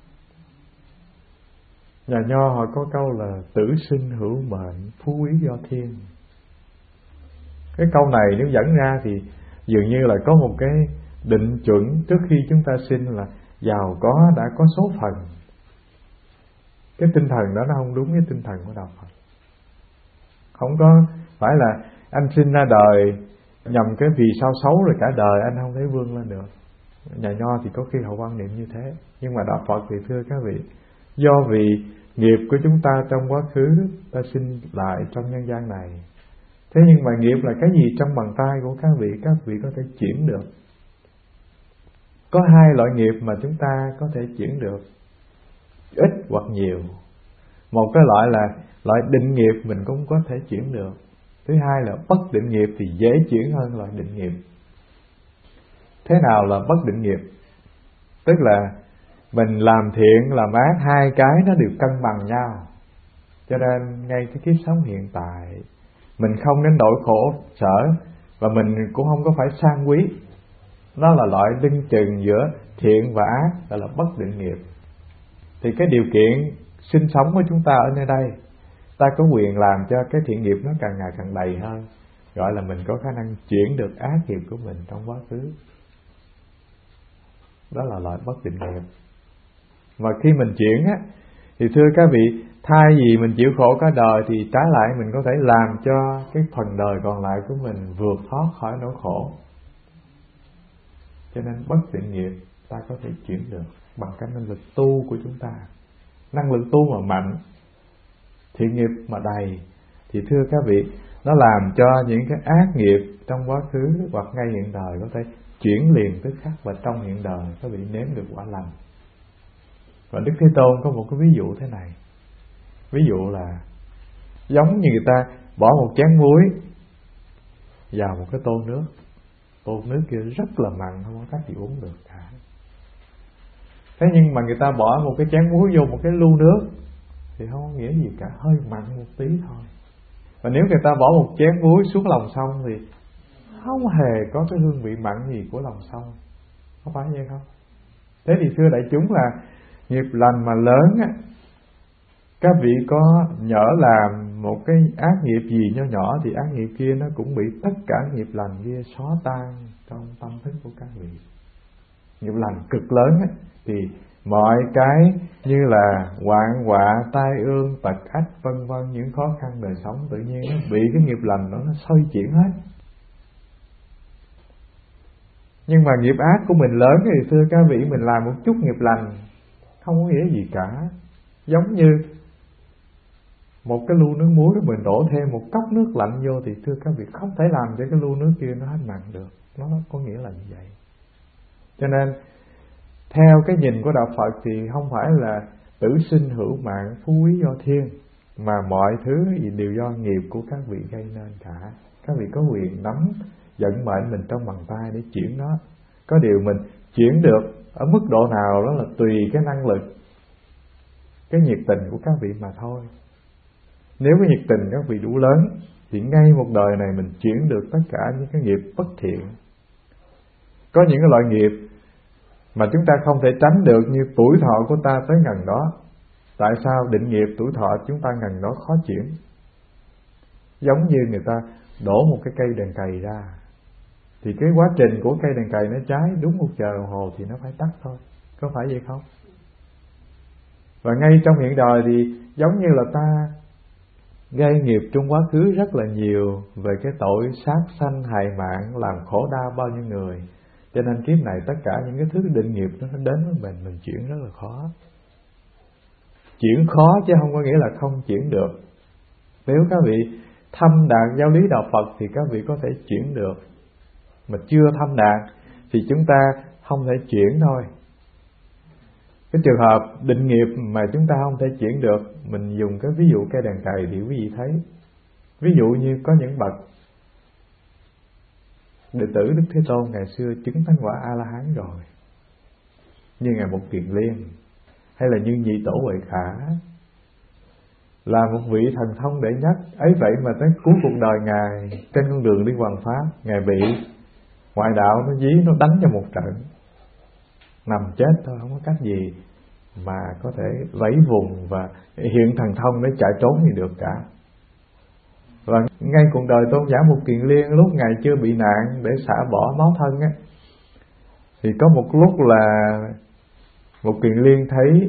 Nhà Nho họ có câu là tử sinh hữu mệnh, phú quý do thiên. Cái câu này nếu dẫn ra thì dường như là có một cái định chuẩn trước khi chúng ta sinh là giàu có đã có số phận. Cái tinh thần đó nó không đúng với tinh thần của Đạo Phật. Không có phải là anh sinh ra đời nhằm cái vì sao xấu rồi cả đời anh không thể vươn lên được. Nhà Nho thì có khi họ quan niệm như thế. Nhưng mà Đạo Phật thì thưa các vị, do vì nghiệp của chúng ta trong quá khứ, ta sinh lại trong nhân gian này. Thế nhưng mà nghiệp là cái gì trong bàn tay của các vị có thể chuyển được. Có hai loại nghiệp mà chúng ta có thể chuyển được, ít hoặc nhiều. Một cái loại là loại định nghiệp mình cũng có thể chuyển được. Thứ hai là bất định nghiệp thì dễ chuyển hơn loại định nghiệp. Thế nào là bất định nghiệp? Tức là mình làm thiện làm ác, hai cái nó đều cân bằng nhau. Cho nên ngay cái kiếp sống hiện tại mình không đến nỗi khổ sở, và mình cũng không có phải sang quý. Nó là loại lưng chừng giữa thiện và ác, gọi là bất định nghiệp. Thì cái điều kiện sinh sống của chúng ta ở nơi đây, ta có quyền làm cho cái thiện nghiệp nó càng ngày càng đầy hơn, gọi là mình có khả năng chuyển được ác nghiệp của mình trong quá khứ. Đó là loại bất định nghiệp. Mà khi mình chuyển á, thì thưa các vị, thay vì mình chịu khổ cả đời thì trái lại mình có thể làm cho cái phần đời còn lại của mình vượt thoát khỏi nỗi khổ. Cho nên bất định nghiệp ta có thể chuyển được bằng cái năng lực tu của chúng ta. Năng lực tu mà mạnh, thiện nghiệp mà đầy, thì thưa các vị, nó làm cho những cái ác nghiệp trong quá khứ hoặc ngay hiện đời có thể chuyển liền tức khắc, và trong hiện đời các vị nếm được quả lành. Và Đức Thế Tôn có một cái ví dụ thế này. Ví dụ là giống như người ta bỏ một chén muối vào một cái tô nước. Tô nước kia rất là mặn, không có cách gì uống được cả. Thế nhưng mà người ta bỏ một cái chén muối vô một cái lu nước thì không có nghĩa gì cả, hơi mặn một tí thôi. Và nếu người ta bỏ một chén muối xuống lòng sông thì không hề có cái hương vị mặn gì của lòng sông. Có phải vậy không? Thế thì thưa đại chúng, là nghiệp lành mà lớn á, các vị có nhỡ làm một cái ác nghiệp gì nho nhỏ thì ác nghiệp kia nó cũng bị tất cả nghiệp lành kia xóa tan trong tâm thức của các vị. Nghiệp lành cực lớn á, thì mọi cái như là hoạn họa, tai ương, tật ách vân vân, những khó khăn đời sống tự nhiên nó bị cái nghiệp lành đó nó xôi chuyển hết. Nhưng mà nghiệp ác của mình lớn thì thưa các vị, mình làm một chút nghiệp lành không có nghĩa gì cả. Giống như một cái lu nước muối mình đổ thêm một cốc nước lạnh vô thì thưa các vị, không thể làm cho cái lu nước kia nó hết mặn được. Nó có nghĩa là như vậy. Cho nên theo cái nhìn của đạo Phật thì không phải là tử sinh hữu mạng, phú quý do thiên, mà mọi thứ đều do nghiệp của các vị gây nên cả. Các vị có quyền nắm vận mệnh mình trong bàn tay để chuyển nó. Có điều mình chuyển được ở mức độ nào đó là tùy cái năng lực, cái nhiệt tình của các vị mà thôi. Nếu cái nhiệt tình các vị đủ lớn thì ngay một đời này mình chuyển được tất cả những cái nghiệp bất thiện. Có những cái loại nghiệp mà chúng ta không thể tránh được, như tuổi thọ của ta tới ngần đó. Tại sao định nghiệp tuổi thọ chúng ta ngần đó khó chuyển? Giống như người ta đổ một cái cây đèn cày ra, thì cái quá trình của cây đèn cày nó cháy đúng 1 giờ đồng hồ thì nó phải tắt thôi, có phải vậy không? Và ngay trong hiện đời thì giống như là ta gây nghiệp trong quá khứ rất là nhiều về cái tội sát sanh hại mạng, làm khổ đau bao nhiêu người. Cho nên kiếp này tất cả những cái thứ định nghiệp nó đến với mình chuyển rất là khó. Chuyển khó chứ không có nghĩa là không chuyển được. Nếu các vị thâm đạt giáo lý đạo Phật thì các vị có thể chuyển được, mà chưa thâm đạt thì chúng ta không thể chuyển thôi. Cái trường hợp định nghiệp mà chúng ta không thể chuyển được, mình dùng cái ví dụ cây đèn cày thì quý vị thấy. Ví dụ như có những bậc đệ tử Đức Thế Tôn ngày xưa chứng thánh quả A-la-hán rồi, như Ngài Một Kiền Liên, hay là như Nhị Tổ Huệ Khả, là một vị thần thông đệ nhất. Ấy vậy mà tới cuối cuộc đời Ngài, trên con đường đi hoằng pháp, Ngài bị ngoại đạo nó dí, nó đánh cho một trận, nằm chết thôi, không có cách gì mà có thể vẫy vùng và hiện thần thông để chạy trốn gì được cả. Và ngay cuộc đời tôn giả Một Kiền Liên, lúc Ngài chưa bị nạn để xả bỏ máu thân á, thì có một lúc là Một Kiền Liên thấy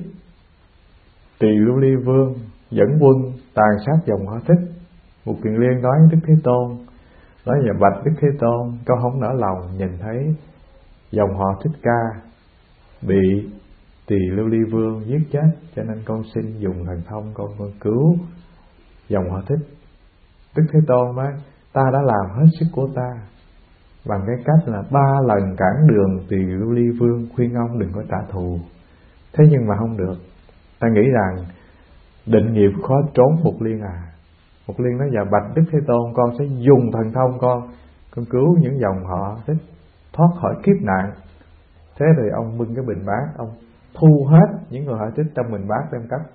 Tỳ Lưu Ly Vương dẫn quân tàn sát dòng Họ Thích. Một Kiền Liên nói Đức Thế Tôn, nói là bạch Đức Thế Tôn, con không nỡ lòng nhìn thấy dòng họ Thích Ca bị Tỳ Lưu Ly Vương giết chết, cho nên con xin dùng thần thông con cứu dòng họ Thích. Đức Thế Tôn nói, ta đã làm hết sức của ta bằng cái cách là 3 lần cản đường Tỳ Lưu Ly Vương, khuyên ông đừng có trả thù. Thế nhưng mà không được. Ta nghĩ rằng định nghiệp khó trốn Một Liên à. Một Liên nói, dạ bạch Đức Thế Tôn, con sẽ dùng thần thông con cứu những dòng họ Thích thoát khỏi kiếp nạn. Thế rồi ông bưng cái bình bát, ông thu hết những người họ Thích trong bình bát đem cất.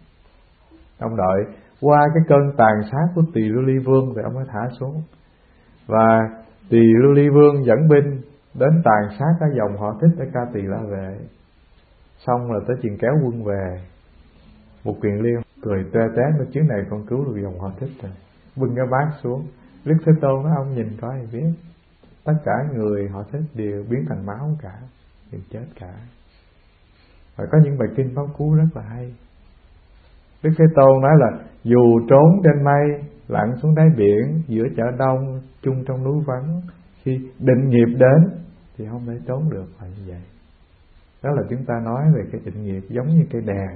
Ông đợi qua cái cơn tàn sát của Tỳ Lưu Ly Vương rồi ông mới thả xuống. Và Tỳ Lưu Ly Vương dẫn binh đến tàn sát các dòng họ Thích ở Ca Tỳ La Vệ. Xong rồi tới chuyện kéo quân về, Một Kiền Liên cười tê tét, nói chuyến này con cứu được dòng họ Thích rồi, bưng cái bát xuống. Đức Thế Tôn nói, ông nhìn coi thì biết, tất cả người họ Thích đều biến thành máu cả, đều chết cả. Và có những bài kinh pháp cú rất là hay. Đức Thế Tôn nói là dù trốn trên mây, lặn xuống đáy biển, giữa chợ đông, chung trong núi vắng, khi định nghiệp đến thì không thể trốn được, là như vậy. Đó là chúng ta nói về cái định nghiệp giống như cây đèn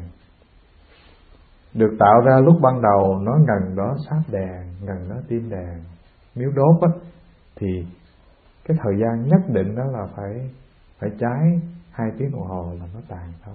được tạo ra lúc ban đầu, nó ngần đó sáp đèn, ngần đó tim đèn. Nếu đốt á, thì cái thời gian nhất định đó là phải cháy 2 tiếng đồng hồ là nó tàn thôi.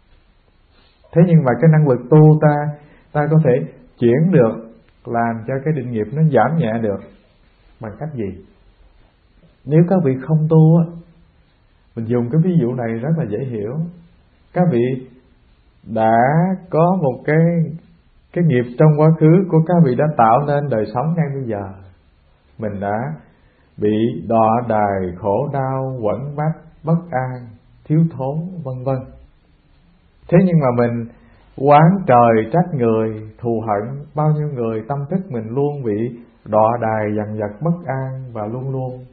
Thế nhưng mà cái năng lực tu ta có thể chuyển được, làm cho cái định nghiệp nó giảm nhẹ được bằng cách gì? Nếu các vị không tu á, mình dùng cái ví dụ này rất là dễ hiểu. Các vị đã có một cái nghiệp trong quá khứ của các vị đã tạo nên đời sống ngay bây giờ. Mình đã bị đọa đày, khổ đau, quẫn bách, bất an, thiếu thốn, vân vân. Thế nhưng mà mình oán trời trách người, thù hận bao nhiêu người, tâm thức mình luôn bị đọa đày, dằn vặt, bất an, và luôn luôn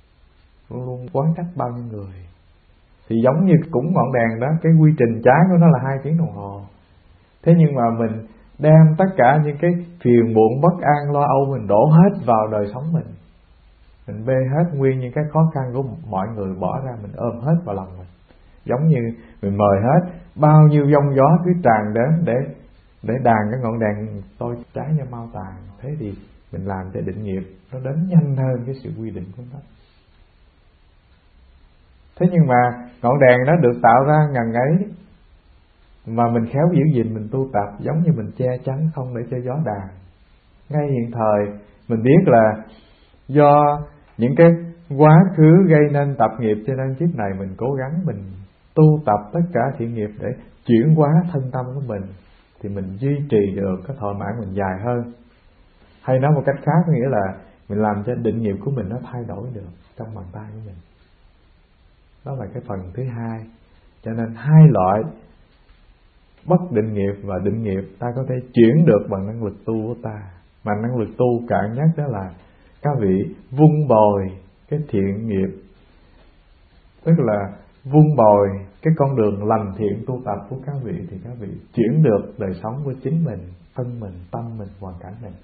oán trách bao nhiêu người. Thì giống như cũng ngọn đèn đó, cái quy trình cháy của nó là 2 tiếng đồng hồ. Thế nhưng mà mình đem tất cả những cái phiền muộn, bất an, lo âu mình đổ hết vào đời sống mình bê hết nguyên những cái khó khăn của mọi người bỏ ra, mình ôm hết vào lòng mình. Giống như mình mời hết bao nhiêu giông gió cứ tràn đến để đàn cái ngọn đèn tôi cháy cho mau tàn. Thế thì mình làm cho định nghiệp nó đến nhanh hơn cái sự quy định của nó. Thế nhưng mà ngọn đèn nó được tạo ra ngần ấy, mà mình khéo giữ gìn, mình tu tập, giống như mình che chắn không để cho gió đàn. Ngay hiện thời mình biết là do những cái quá khứ gây nên tập nghiệp, cho nên kiếp này mình cố gắng mình tu tập tất cả thiện nghiệp để chuyển hóa thân tâm của mình, thì mình duy trì được cái thọ mãn mình dài hơn. Hay nói một cách khác có nghĩa là mình làm cho định nghiệp của mình nó thay đổi được trong bàn tay của mình. Đó là cái phần thứ hai. Cho nên hai loại bất định nghiệp và định nghiệp ta có thể chuyển được bằng năng lực tu của ta. Mà năng lực tu cạn nhất đó là các vị vun bồi cái thiện nghiệp, tức là vun bồi cái con đường lành thiện tu tập của các vị, thì các vị chuyển được đời sống của chính mình, thân mình, tâm mình, hoàn cảnh mình.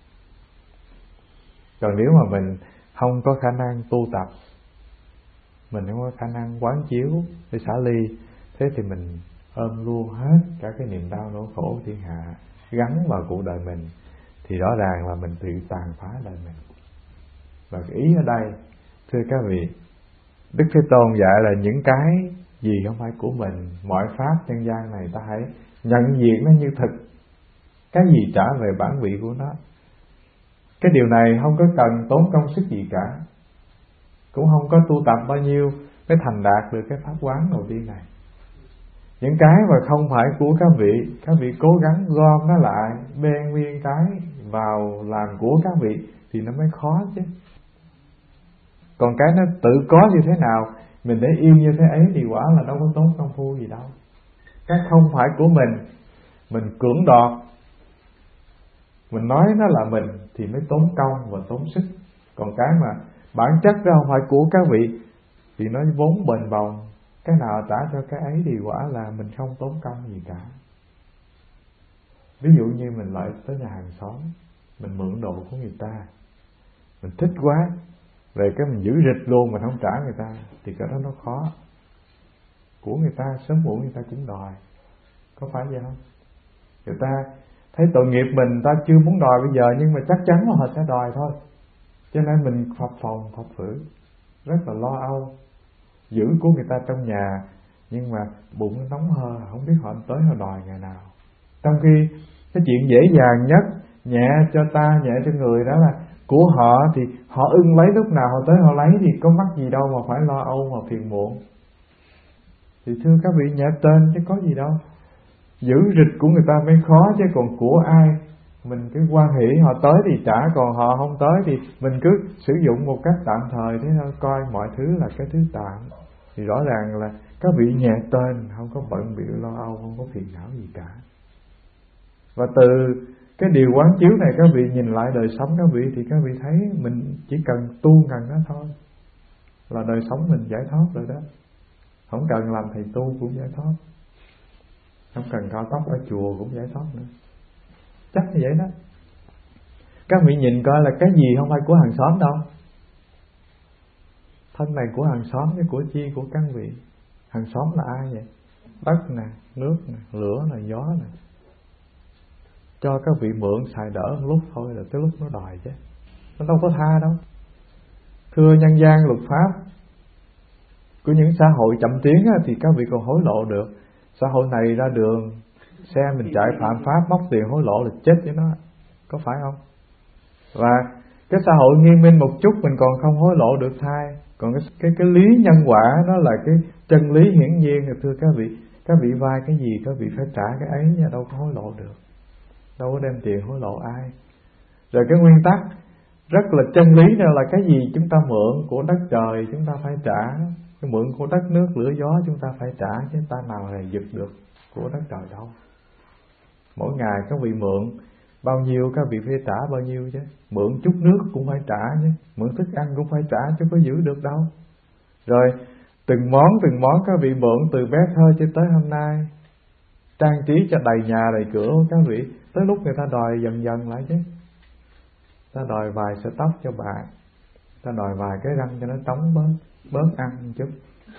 Còn nếu mà mình không có khả năng tu tập, mình không có khả năng quán chiếu để xả ly, thế thì mình ôm luôn hết cả cái niềm đau nỗi khổ thiên hạ gắn vào cuộc đời mình, thì rõ ràng là mình tự tàn phá đời mình. Và cái ý ở đây, thưa các vị, Đức Thế Tôn dạy là những cái gì không phải của mình, mọi pháp nhân gian này ta hãy nhận diện nó như thực, cái gì trả về bản vị của nó. Cái điều này không có cần tốn công sức gì cả, cũng không có tu tập bao nhiêu mới thành đạt được cái pháp quán đầu tiên này. Những cái mà không phải của các vị cố gắng gom nó lại, bê nguyên cái vào làm của các vị thì nó mới khó chứ. Còn cái nó tự có như thế nào, mình để yêu như thế ấy thì quả là đâu có tốn công phu gì đâu. Cái không phải của mình cưỡng đoạt, mình nói nó là mình thì mới tốn công và tốn sức. Còn cái mà bản chất ra không phải của các vị thì nó vốn bền bồng, cái nào trả cho cái ấy thì quả là mình không tốn công gì cả. Ví dụ như mình lại tới nhà hàng xóm, mình mượn đồ của người ta, mình thích quá, về cái mình giữ rịch luôn, mình không trả người ta, thì cái đó nó khó. Của người ta sớm muộn người ta cũng đòi, có phải vậy không? Người ta thấy tội nghiệp mình, ta chưa muốn đòi bây giờ, nhưng mà chắc chắn là họ sẽ đòi thôi. Cho nên mình phập phồng phập phử, rất là lo âu, giữ của người ta trong nhà, nhưng mà bụng nó nóng hơ, không biết họ tới họ đòi ngày nào. Trong khi cái chuyện dễ dàng nhất, nhẹ cho ta, nhẹ cho người, đó là của họ thì họ ưng lấy lúc nào họ tới họ lấy, thì có mắc gì đâu mà phải lo âu mà phiền muộn. Thì thưa các vị, nhẹ tên chứ có gì đâu. Giữ rịch của người ta mới khó, chứ còn của ai mình cứ quan hỷ họ tới thì trả, còn họ không tới thì mình cứ sử dụng một cách tạm thời thế thôi, coi mọi thứ là cái thứ tạm. Thì rõ ràng là các vị nhẹ tên, không có bận bịu lo âu, không có phiền não gì cả. Và từ cái điều quán chiếu này các vị nhìn lại đời sống các vị, thì các vị thấy mình chỉ cần tu ngần đó thôi là đời sống mình giải thoát rồi đó. Không cần làm thầy tu cũng giải thoát, không cần cao tóc ở chùa cũng giải thoát nữa. Chắc như vậy đó. Các vị nhìn coi là cái gì không phải của hàng xóm đâu. Thân này của hàng xóm chứ của chi của các vị. Hàng xóm là ai vậy? Đất nè, nước nè, lửa nè, gió nè. Cho các vị mượn xài đỡ một lúc thôi, là tới lúc nó đòi chứ. Nó đâu có tha đâu. Thưa nhân gian luật pháp của những xã hội chậm tiến thì các vị còn hối lộ được. Xã hội này ra đường, xe mình chạy phạm pháp, móc tiền hối lộ là chết với nó, có phải không? Và cái xã hội nghiêm minh một chút mình còn không hối lộ được thay. Còn cái lý nhân quả đó là cái chân lý hiển nhiên. Thì thưa các vị vay cái gì các vị phải trả cái ấy nha, đâu có hối lộ được, đâu có đem tiền hối lộ ai. Rồi cái nguyên tắc rất là chân lý này là cái gì chúng ta mượn của đất trời chúng ta phải trả, cái mượn của đất nước lửa gió chúng ta phải trả, chứ ta nào là giật được của đất trời đâu. Mỗi ngày các vị mượn bao nhiêu các vị phải trả bao nhiêu chứ. Mượn chút nước cũng phải trả chứ, mượn thức ăn cũng phải trả chứ có giữ được đâu. Rồi từng món các vị mượn từ bé thơ cho tới hôm nay, trang trí cho đầy nhà đầy cửa các vị, tới lúc người ta đòi dần dần lại chứ. Ta đòi vài sợi tóc cho bạn, ta đòi vài cái răng cho nó trống bớt ăn một chút,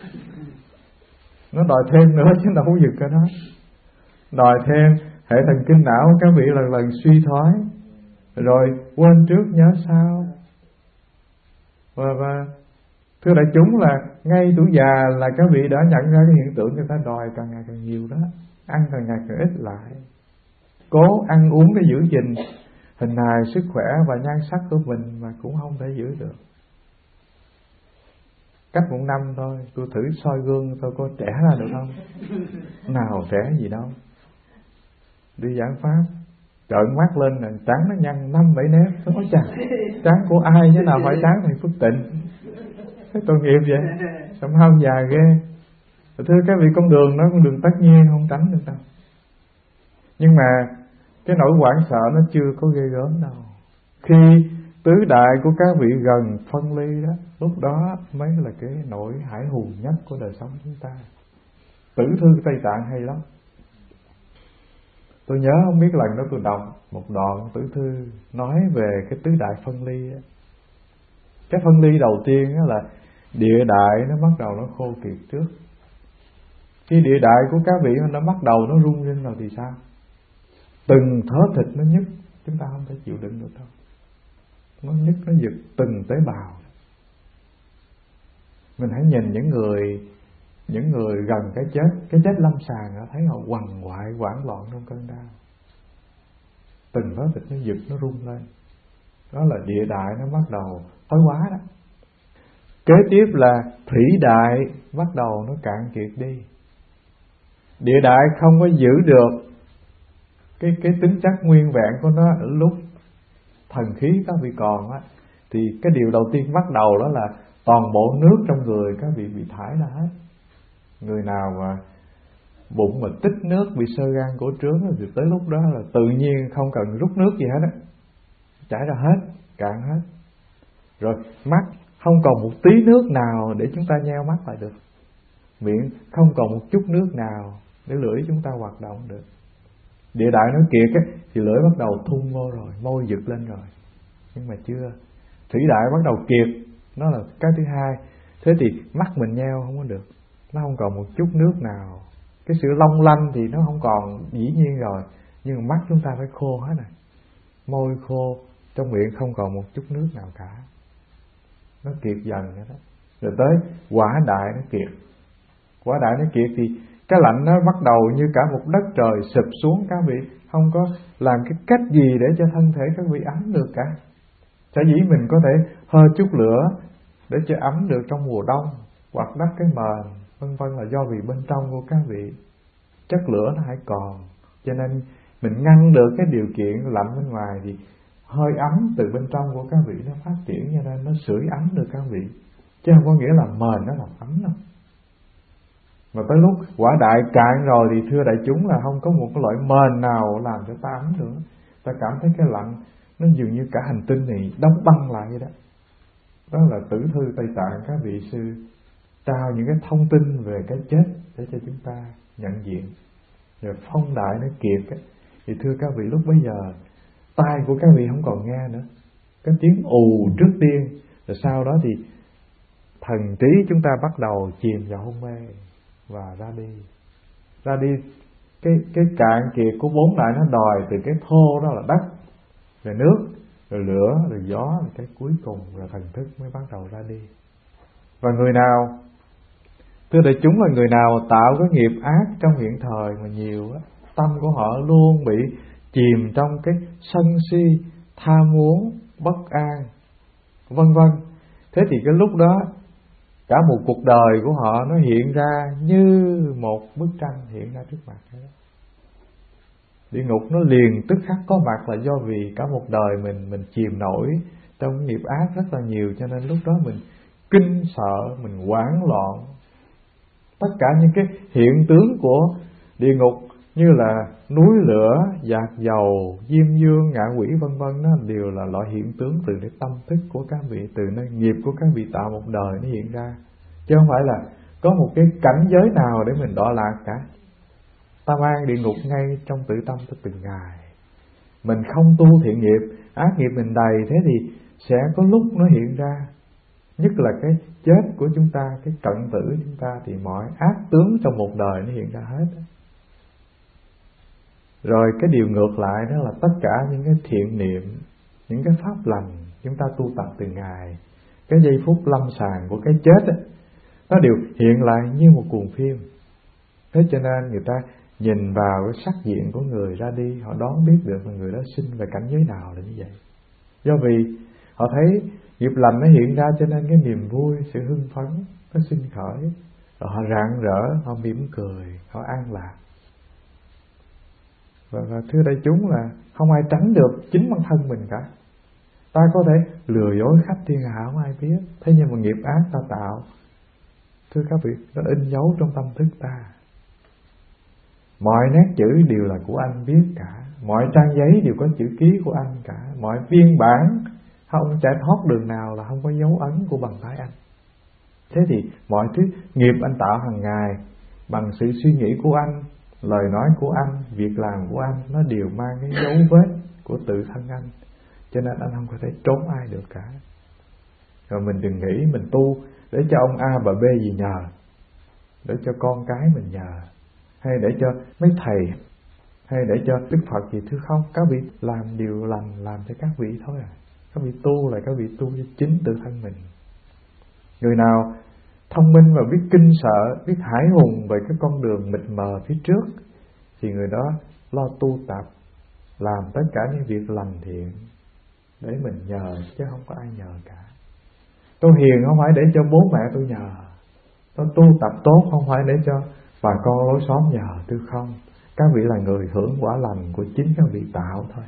nó đòi thêm nữa chứ đâu có giật cái đó. Đòi thêm hệ thần kinh não các vị lần lần suy thoái, rồi quên trước nhớ sau, và Thưa đại chúng, là ngay tuổi già là các vị đã nhận ra cái hiện tượng người ta đòi càng ngày càng nhiều đó, ăn càng ngày càng ít lại, cố ăn uống để giữ gìn hình hài, sức khỏe và nhan sắc của mình mà cũng không thể giữ được. Cách 1 năm thôi, tôi thử soi gương tôi có trẻ ra được không? Nào trẻ gì đâu. Đi giảng pháp, trợn mắt lên là trán nó nhăn 5-7 nếp. Tôi nói chà, trán của ai chứ nào phải trán thầy Phước Tịnh. Thế tội nghiệp vậy, sao hao già ghê. Thưa các vị, con đường nó con đường tất nhiên, không tránh được đâu. Nhưng mà cái nỗi hoảng sợ nó chưa có ghê gớm đâu. Khi tứ đại của các vị gần phân ly đó, lúc đó mới là cái nỗi hãi hùng nhất của đời sống chúng ta. Tử thư Tây Tạng hay lắm. Tôi nhớ không biết lần đó tôi đọc một đoạn tử thư nói về cái tứ đại phân ly đó. Cái phân ly đầu tiên là địa đại nó bắt đầu nó khô kiệt trước. Khi địa đại của các vị nó bắt đầu nó rung rinh rồi thì sao? Từng thớ thịt nó nhức, chúng ta không thể chịu đựng được đâu. Nó nhức, nó giật từng tế bào. Mình hãy nhìn những người gần cái chết lâm sàng, thấy họ quằn quại, hoảng loạn trong cơn đau. Từng thớ thịt nó giật, nó rung lên. Đó là địa đại nó bắt đầu thoái hóa đó. Kế tiếp là thủy đại bắt đầu nó cạn kiệt đi. Địa đại không có giữ được cái tính chất nguyên vẹn của nó ở lúc thần khí các vị còn á, thì cái điều đầu tiên bắt đầu đó là toàn bộ nước trong người các vị bị thải ra hết. Người nào mà bụng mà tích nước, bị xơ gan cổ trướng thì tới lúc đó là tự nhiên không cần rút nước gì hết á, chảy ra hết, cạn hết. Rồi mắt không còn một tí nước nào để chúng ta nheo mắt lại được. Miệng không còn một chút nước nào để lưỡi chúng ta hoạt động được. Địa đại nó kiệt á, thì lưỡi bắt đầu thun vô rồi, môi giật lên rồi. Nhưng mà chưa. Thủy đại bắt đầu kiệt, nó là cái thứ hai. Thế thì mắt mình nheo không có được, nó không còn một chút nước nào. Cái sự long lanh thì nó không còn, dĩ nhiên rồi. Nhưng mà mắt chúng ta phải khô hết này. Môi khô, trong miệng không còn một chút nước nào cả. Nó kiệt dần vậy đó. Rồi tới quả đại nó kiệt. Quả đại nó kiệt thì cái lạnh nó bắt đầu như cả một đất trời sụp xuống, các vị không có làm cái cách gì để cho thân thể các vị ấm được cả. Sở dĩ mình có thể hơi chút lửa để cho ấm được trong mùa đông, hoặc đắp cái mền vân vân, là do vì bên trong của các vị chất lửa nó hãy còn, cho nên mình ngăn được cái điều kiện lạnh bên ngoài thì hơi ấm từ bên trong của các vị nó phát triển, cho nên nó sưởi ấm được các vị, chứ không có nghĩa là mền nó làm ấm đâu. Mà tới lúc quả đại cạn rồi thì thưa đại chúng là không có một cái loại mền nào làm cho ta ấm nữa. Ta cảm thấy cái lạnh nó dường như cả hành tinh này đóng băng lại vậy đó. Đó là tử thư Tây Tạng các vị sư trao những cái thông tin về cái chết để cho chúng ta nhận diện. Rồi phong đại nó kiệt ấy, thì thưa các vị lúc bấy giờ tai của các vị không còn nghe nữa, cái tiếng ù trước tiên, rồi sau đó thì thần trí chúng ta bắt đầu chìm vào hôn mê và ra đi. Cái cạn kiệt của 4 đại nó đòi từ cái thô đó là đất, rồi nước, rồi lửa, rồi gió, rồi cái cuối cùng là thần thức mới bắt đầu ra đi. Và người nào, thưa đại chúng, là người nào tạo cái nghiệp ác trong hiện thời mà nhiều á, tâm của họ luôn bị chìm trong cái sân si, tham muốn, bất an, vân vân. Thế thì cái lúc đó cả một cuộc đời của họ nó hiện ra như một bức tranh hiện ra trước mặt đó. Địa ngục nó liền tức khắc có mặt là do vì cả một đời mình chìm nổi trong nghiệp ác rất là nhiều, cho nên lúc đó mình kinh sợ, mình hoảng loạn. Tất cả những cái hiện tướng của địa ngục như là núi lửa, dạt dầu, diêm dương, ngạ quỷ vân vân, nó đều là loại hiện tướng từ cái tâm thức của các vị, từ nơi nghiệp của các vị tạo một đời nó hiện ra, chứ không phải là có một cái cảnh giới nào để mình đọa lạc cả. Ta mang địa ngục ngay trong tự tâm tới từng ngày. Mình không tu thiện nghiệp, ác nghiệp mình đầy, thế thì sẽ có lúc nó hiện ra. Nhất là cái chết của chúng ta, cái cận tử của chúng ta, thì mọi ác tướng trong một đời nó hiện ra hết. Rồi cái điều ngược lại đó là tất cả những cái thiện niệm, những cái pháp lành chúng ta tu tập từng ngày, cái giây phút lâm sàng của cái chết á, nó đều hiện lại như một cuồng phim. Thế cho nên người ta nhìn vào cái sắc diện của người ra đi, họ đoán biết được là người đó sinh về cảnh giới nào là như vậy. Do vì họ thấy nghiệp lành nó hiện ra, cho nên cái niềm vui, sự hưng phấn nó sinh khởi, rồi họ rạng rỡ, họ mỉm cười, họ an lạc. Và thưa đại chúng là không ai tránh được chính bản thân mình cả. Ta có thể lừa dối khắp thiên hạ không ai biết, thế nhưng mà nghiệp ác ta tạo, thưa các vị, nó in dấu trong tâm thức ta. Mọi nét chữ đều là của anh biết cả, mọi trang giấy đều có chữ ký của anh cả, mọi biên bản không chạy thoát đường nào là không có dấu ấn của bàn tay anh. Thế thì mọi thứ nghiệp anh tạo hàng ngày bằng sự suy nghĩ của anh, lời nói của anh, việc làm của anh, nó đều mang cái dấu vết của tự thân anh. Cho nên anh không có thể trốn ai được cả. Rồi mình đừng nghĩ mình tu để cho ông A bà B gì nhờ, để cho con cái mình nhờ, hay để cho mấy thầy, hay để cho Đức Phật gì, thưa không. Các vị làm điều lành làm cho các vị thôi à. Các vị tu là các vị tu cho chính tự thân mình. Người nào thông minh và biết kinh sợ, biết hải hùng về cái con đường mịt mờ phía trước, thì người đó lo tu tập, làm tất cả những việc lành thiện để mình nhờ, chứ không có ai nhờ cả. Tôi hiền không phải để cho bố mẹ tôi nhờ, tôi tu tập tốt không phải để cho bà con lối xóm nhờ, tôi không. Các vị là người hưởng quả lành của chính các vị tạo thôi.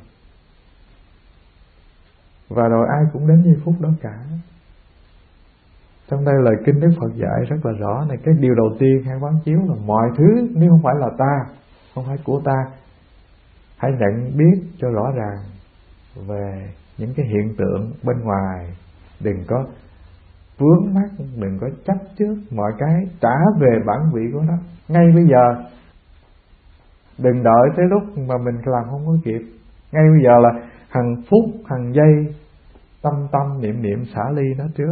Và rồi ai cũng đến giây phút đó cả. Trong đây lời kinh Đức Phật dạy rất là rõ này. Cái điều đầu tiên hãy quán chiếu là mọi thứ nếu không phải là ta, không phải của ta, hãy nhận biết cho rõ ràng về những cái hiện tượng bên ngoài. Đừng có vướng mắc, đừng có chấp trước, mọi cái trả về bản vị của nó ngay bây giờ. Đừng đợi tới lúc mà mình làm không có kịp. Ngay bây giờ là hằng phút, hằng giây, tâm tâm niệm niệm xả ly nó trước.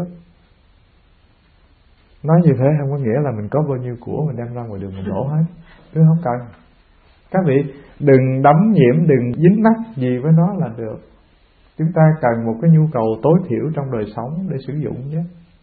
Nói như thế không có nghĩa là mình có bao nhiêu của mình đem ra ngoài đường mình đổ hết, chứ không cần. Các vị đừng đắm nhiễm, đừng dính mắc gì với nó là được. Chúng ta cần một cái nhu cầu tối thiểu trong đời sống để sử dụng nhé.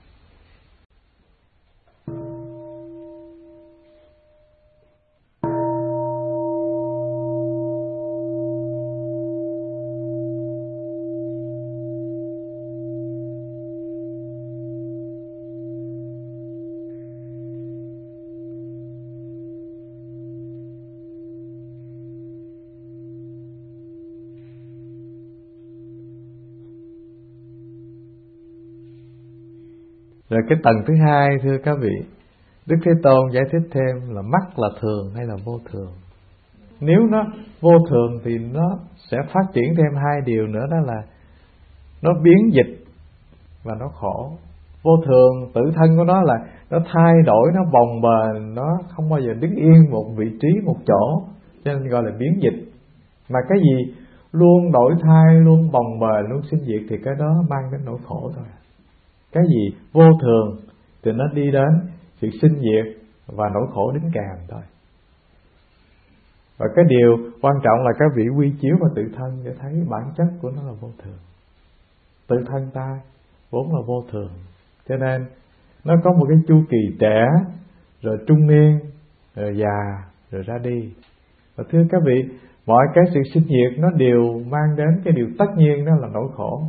Rồi cái tầng thứ hai, thưa các vị, Đức Thế Tôn giải thích thêm là mắt là thường hay là vô thường. Nếu nó vô thường thì nó sẽ phát triển thêm hai điều nữa, đó là nó biến dịch và nó khổ. Vô thường tự thân của nó là nó thay đổi, nó bồng bềnh, nó không bao giờ đứng yên một vị trí một chỗ, cho nên gọi là biến dịch. Mà cái gì luôn đổi thay, luôn bồng bềnh, luôn sinh diệt thì cái đó mang đến nỗi khổ thôi. Cái gì vô thường thì nó đi đến sự sinh diệt và nỗi khổ đính kèm thôi. Và cái điều quan trọng là các vị quy chiếu vào tự thân để thấy bản chất của nó là vô thường. Tự thân ta vốn là vô thường, cho nên nó có một cái chu kỳ trẻ, rồi trung niên, rồi già, rồi ra đi. Và thưa các vị, mọi cái sự sinh diệt nó đều mang đến cái điều tất nhiên, đó là nỗi khổ.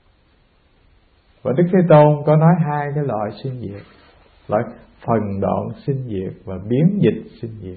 Và Đức Thế Tôn có nói hai cái loại sinh diệt, loại phần đoạn sinh diệt và biến dịch sinh diệt.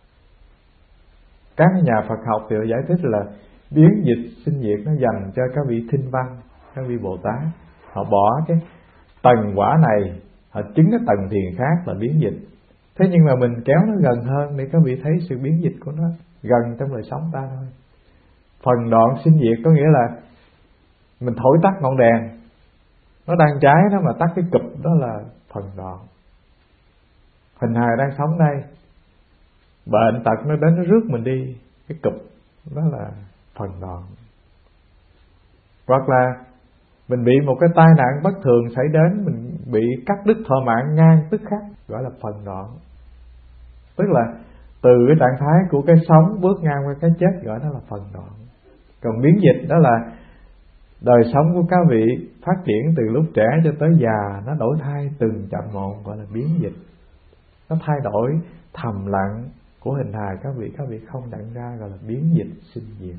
Các nhà Phật học thì giải thích là biến dịch sinh diệt nó dành cho các vị thinh văn, các vị Bồ Tát. Họ bỏ cái tầng quả này, họ chứng cái tầng thiền khác là biến dịch. Thế nhưng mà mình kéo nó gần hơn để các vị thấy sự biến dịch của nó gần trong đời sống ta thôi. Phần đoạn sinh diệt có nghĩa là mình thổi tắt ngọn đèn, nó đang cháy đó mà tắt cái cụp, đó là phần đoạn. Hình hài đang sống đây, bệnh tật nó đến nó rước mình đi, cái cụp đó là phần đoạn. Hoặc là mình bị một cái tai nạn bất thường xảy đến, mình bị cắt đứt thọ mạng ngang tức khắc, gọi là phần đoạn. Tức là từ cái trạng thái của cái sống bước ngang qua cái chết, gọi đó là phần đoạn. Còn biến dịch đó là Đời sống của các vị phát triển từ lúc trẻ cho tới già, nó đổi thay từng chậm một, gọi là biến dịch. Nó thay đổi thầm lặng của hình hài các vị không nhận ra, gọi là biến dịch sinh diệt.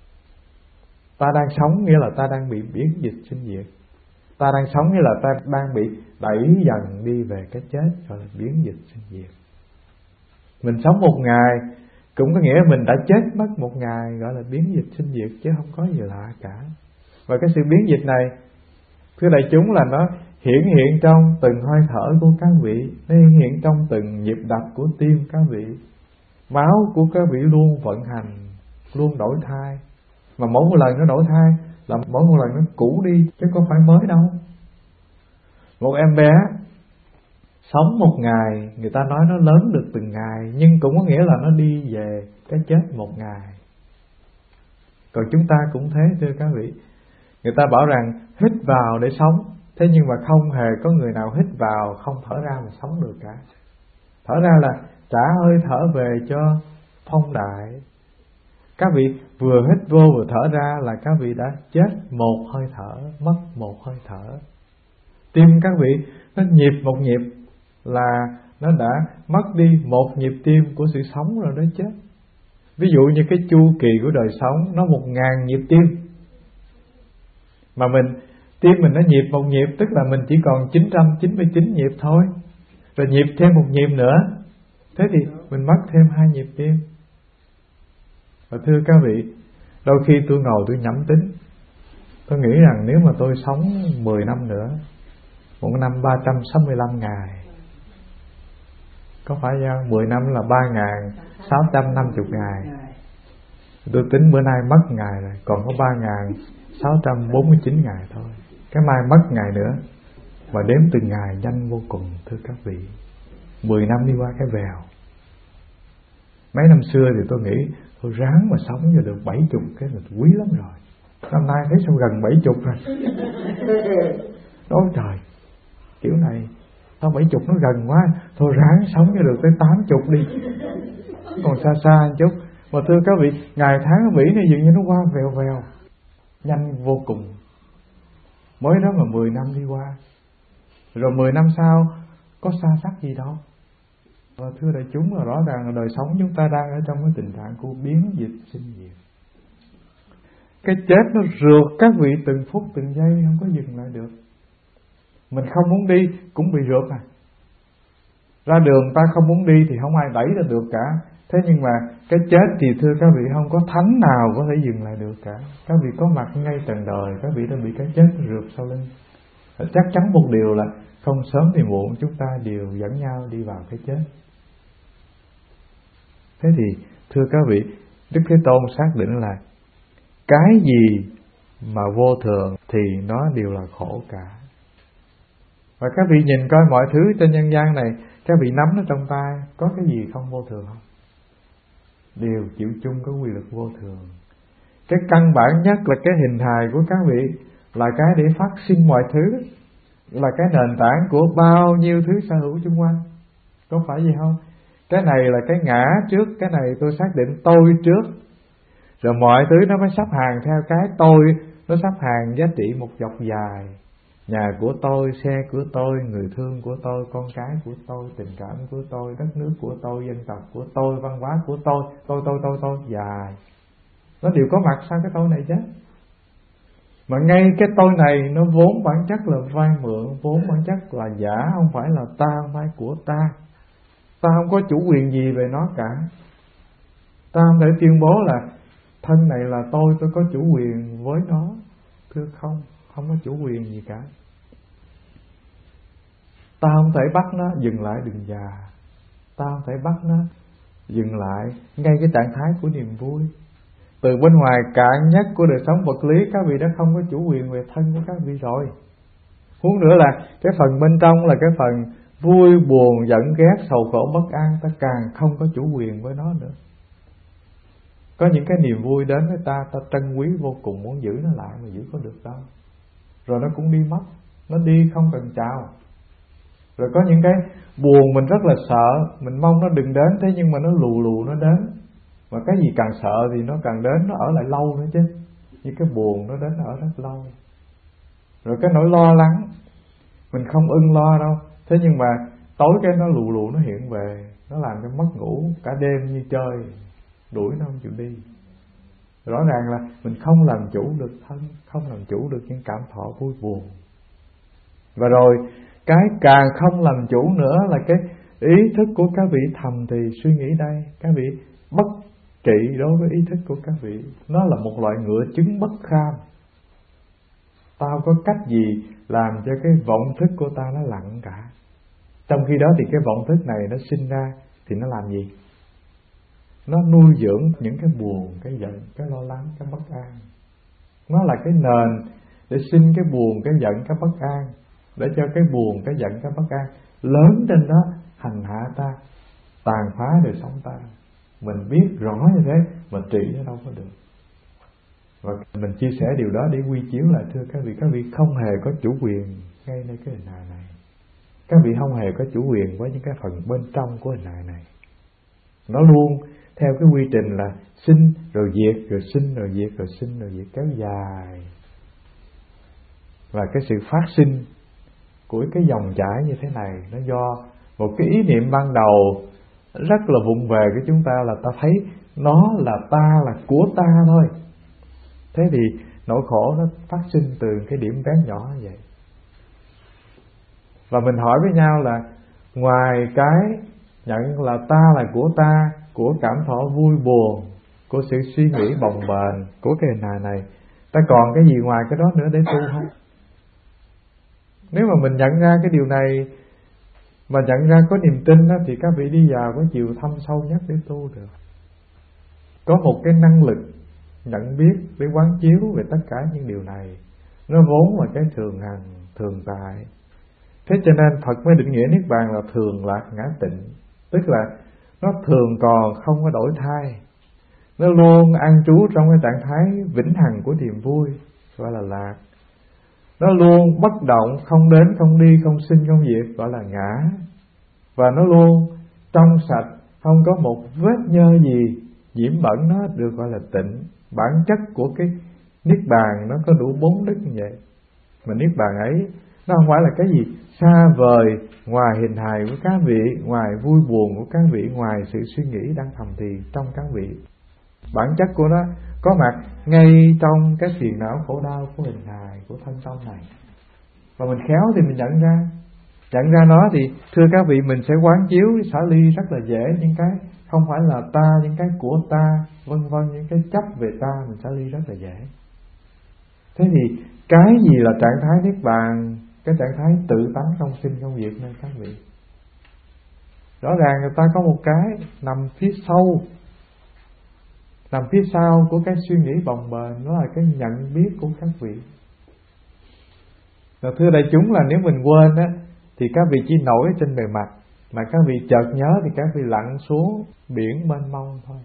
Ta đang sống nghĩa là ta đang bị biến dịch sinh diệt. Ta đang sống nghĩa là ta đang bị đẩy dần đi về cái chết, gọi là biến dịch sinh diệt. Mình sống một ngày cũng có nghĩa mình đã chết mất một ngày, gọi là biến dịch sinh diệt, chứ không có gì lạ cả. Và cái sự biến dịch này, thưa đại chúng, là nó hiện trong từng hơi thở của các vị, nó hiện trong từng nhịp đập của tim các vị. Máu của các vị luôn vận hành, luôn đổi thay. Mà mỗi một lần nó đổi thay là mỗi một lần nó cũ đi, chứ không phải mới đâu. Một em bé sống một ngày, người ta nói nó lớn được từng ngày, nhưng cũng có nghĩa là nó đi về cái chết một ngày. Còn chúng ta cũng thế thưa các vị. Người ta bảo rằng hít vào để sống, thế nhưng mà không hề có người nào hít vào không thở ra mà sống được cả. Thở ra là trả hơi thở về cho phong đại. Các vị vừa hít vô vừa thở ra là các vị đã chết một hơi thở, mất một hơi thở. Tim các vị nó nhịp một nhịp là nó đã mất đi một nhịp tim của sự sống rồi đó chết. Ví dụ như cái chu kỳ của đời sống nó 1000 nhịp tim, mà tim mình nó nhịp một nhịp, tức là mình chỉ còn 999 nhịp thôi, rồi nhịp thêm một nhịp nữa, thế thì mình mất thêm 2 nhịp tim. Và thưa các vị, đôi khi tôi ngồi tôi nhẩm tính, tôi nghĩ rằng nếu mà tôi sống 10 năm nữa, một năm 365 ngày, có phải không? 10 năm là 3650 ngày. Tôi tính bữa nay mất ngày rồi, còn có 3649 ngày thôi. Cái mai mất ngày nữa, và đếm từng ngày nhanh vô cùng thưa các vị. 10 năm đi qua cái vèo. Mấy năm xưa thì tôi nghĩ tôi ráng mà sống cho được 70 cái là quý lắm rồi. Năm nay thấy sao gần 70 rồi. Ôi trời, kiểu này sao 70 nó gần quá, thôi ráng sống cho được tới 80 đi, còn xa xa một chút. Mà thưa các vị, ngày tháng ở Mỹ này dường như nó qua vèo vèo, nhanh vô cùng. Mới đó mà 10 năm đi qua, rồi 10 năm sau có xa sắc gì đâu. Và thưa đại chúng, là rõ ràng là đời sống chúng ta đang ở trong cái tình trạng của biến dịch sinh diệt. Cái chết nó rượt các vị từng phút từng giây, không có dừng lại được. Mình không muốn đi cũng bị rượt à. Ra đường ta không muốn đi thì không ai đẩy ra được cả. Thế nhưng mà cái chết thì thưa các vị, không có thánh nào có thể dừng lại được cả. Các vị có mặt ngay trần đời, các vị đã bị cái chết rượt sau lưng. Chắc chắn một điều là không sớm thì muộn chúng ta đều dẫn nhau đi vào cái chết. Thế thì thưa các vị, Đức Thế Tôn xác định là cái gì mà vô thường thì nó đều là khổ cả. Và các vị nhìn coi mọi thứ trên nhân gian này, các vị nắm nó trong tay, có cái gì không vô thường không? Đều chịu chung có quy luật vô thường. Cái căn bản nhất là cái hình hài của các vị, là cái để phát sinh mọi thứ, là cái nền tảng của bao nhiêu thứ sở hữu xung quanh. Có phải vậy không? Cái này là cái ngã trước, cái này tôi xác định tôi trước, rồi mọi thứ nó mới sắp hàng theo cái tôi. Nó sắp hàng giá trị một dọc dài. Nhà của tôi, xe của tôi, người thương của tôi, con cái của tôi, tình cảm của tôi, đất nước của tôi, dân tộc của tôi, văn hóa của tôi dài. Nó đều có mặt sau cái tôi này chứ. Mà ngay cái tôi này nó vốn bản chất là vay mượn, vốn bản chất là giả, không phải là ta, không phải của ta. Ta không có chủ quyền gì về nó cả. Ta không thể tuyên bố là thân này là tôi có chủ quyền với nó. Thưa không có chủ quyền gì cả. Ta không thể bắt nó dừng lại đường già. Ta không thể bắt nó dừng lại ngay cái trạng thái của niềm vui. Từ bên ngoài cạn nhất của đời sống vật lý, các vị đã không có chủ quyền về thân của các vị rồi. Huống nữa là cái phần bên trong là cái phần vui, buồn, giận, ghét, sầu khổ, bất an, ta càng không có chủ quyền với nó nữa. Có những cái niềm vui đến với ta trân quý vô cùng, muốn giữ nó lại mà giữ có được đâu. Rồi nó cũng đi mất, nó đi không cần chào. Rồi có những cái buồn mình rất là sợ, mình mong nó đừng đến, thế nhưng mà nó lù nó đến. Mà cái gì càng sợ thì nó càng đến, nó ở lại lâu nữa chứ. Nhưng cái buồn nó đến ở rất lâu. Rồi cái nỗi lo lắng, mình không ưng lo đâu, thế nhưng mà tối cái nó lù lù nó hiện về, nó làm cho mất ngủ cả đêm như chơi, đuổi nó không chịu đi. Rõ ràng là mình không làm chủ được thân, không làm chủ được những cảm thọ vui buồn. Và rồi cái càng không làm chủ nữa là cái ý thức của các vị thầm thì suy nghĩ đây. Các vị bất trị đối với ý thức của các vị. Nó là một loại ngựa chứng bất kham. Tao có cách gì làm cho cái vọng thức của ta nó lặng cả. Trong khi đó thì cái vọng thức này nó sinh ra thì nó làm gì? Nó nuôi dưỡng những cái buồn, cái giận, cái lo lắng, cái bất an. Nó là cái nền để sinh cái buồn, cái giận, cái bất an, để cho cái buồn, cái giận, cái bất an lớn trên đó hành hạ ta, tàn phá đời sống ta. Mình biết rõ như thế mà trị nó đâu có được. Và mình chia sẻ điều đó để quy chiếu lại, thưa các vị không hề có chủ quyền ngay nơi cái hình hài này. Các vị không hề có chủ quyền với những cái phần bên trong của hình hài này. Nó luôn theo cái quy trình là sinh rồi diệt, rồi sinh rồi diệt, rồi sinh rồi diệt kéo dài. Và cái sự phát sinh của cái dòng chảy như thế này nó do một cái ý niệm ban đầu rất là vụng về của chúng ta, là ta thấy nó là ta, là của ta thôi. Thế thì nỗi khổ nó phát sinh từ cái điểm bé nhỏ như vậy. Và mình hỏi với nhau là ngoài cái nhận là ta là của ta, của cảm thọ vui buồn, của sự suy nghĩ bồng bềnh, của cái hình hài này, ta còn cái gì ngoài cái đó nữa để tu không? Nếu mà mình nhận ra cái điều này, mà nhận ra có niềm tin đó, thì các vị đi vào cái chiều thâm sâu nhất để tu được. Có một cái năng lực nhận biết để quán chiếu về tất cả những điều này. Nó vốn là cái thường hằng, thường tại. Thế cho nên Phật mới định nghĩa Niết Bàn là thường lạc ngã tịnh. Tức là nó thường còn không có đổi thay. Nó luôn an trú trong cái trạng thái vĩnh hằng của niềm vui, gọi là lạc. Nó luôn bất động, không đến, không đi, không sinh, không diệt, gọi là ngã. Và nó luôn trong sạch, không có một vết nhơ gì nhiễm bẩn, nó được gọi là tịnh. Bản chất của cái Niết Bàn nó có đủ 4 đức như vậy. Mà Niết Bàn ấy nó không phải là cái gì xa vời ngoài hình hài của các vị, ngoài vui buồn của các vị, ngoài sự suy nghĩ đang thầm thì trong các vị. Bản chất của nó có mặt ngay trong cái phiền não khổ đau của hình hài, của thân tâm này. Và mình khéo thì mình nhận ra nó thì thưa các vị, mình sẽ quán chiếu xả ly rất là dễ. Những cái không phải là ta, những cái của ta, vân vân, những cái chấp về ta, mình xả ly rất là dễ. Thế thì cái gì là trạng thái Niết Bàn? Cái trạng thái tự tánh không sinh không diệt nên các vị. Rõ ràng người ta có một cái nằm phía sâu, nằm phía sau của cái suy nghĩ bồng bềnh, nó là cái nhận biết của các vị. Rồi thưa đại chúng, là nếu mình quên á thì các vị chỉ nổi trên bề mặt, mà các vị chợt nhớ thì các vị lặn xuống biển mênh mông thôi.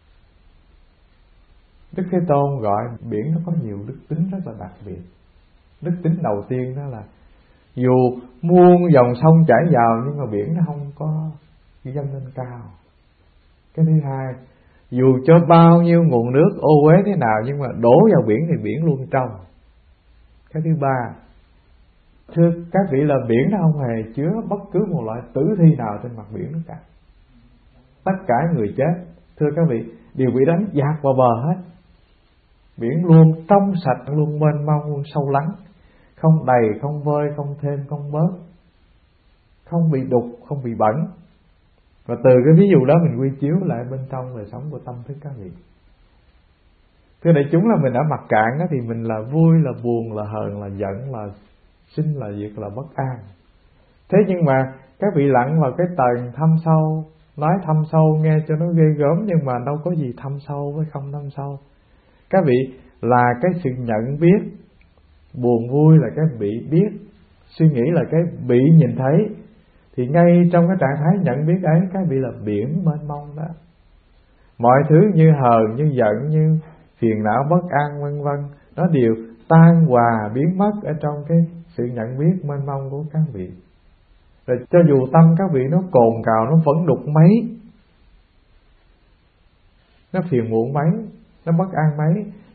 Đức Thế Tôn gọi biển nó có nhiều đức tính rất là đặc biệt. Đức tính đầu tiên đó là dù muôn dòng sông chảy vào nhưng mà biển nó không có dâng lên cao. Cái thứ hai, dù cho bao nhiêu nguồn nước ô uế thế nào nhưng mà đổ vào biển thì biển luôn trong. Cái thứ ba, thưa các vị, là biển nó không hề chứa bất cứ một loại tử thi nào trên mặt biển nữa cả. Tất cả người chết, thưa các vị, đều bị đánh dạt vào bờ hết. Biển luôn trong sạch, luôn mênh mông, luôn sâu lắng, không đầy, không vơi, không thêm, không bớt, không bị đục, không bị bẩn. Và từ cái ví dụ đó mình quy chiếu lại bên trong đời sống của tâm thức các vị. Thưa đại chúng, là mình ở mặt cạn đó, thì mình là vui, là buồn, là hờn, là giận, là sinh, là diệt, là bất an. Thế nhưng mà các vị lặn vào cái tầng thâm sâu, nói thâm sâu nghe cho nó ghê gớm, nhưng mà đâu có gì thâm sâu với không thâm sâu. Các vị là cái sự nhận biết, buồn vui là cái bị biết, suy nghĩ là cái bị nhìn thấy. Thì ngay trong cái trạng thái nhận biết ấy, các vị là biển mênh mông đó. Mọi thứ như hờn, như giận, như phiền não, bất an, vân vân, nó đều tan hòa biến mất ở trong cái sự nhận biết mênh mông của các vị. Rồi cho dù tâm các vị nó cồn cào, nó phẫn đục mấy, nó phiền muộn mấy, nó bất an mấy,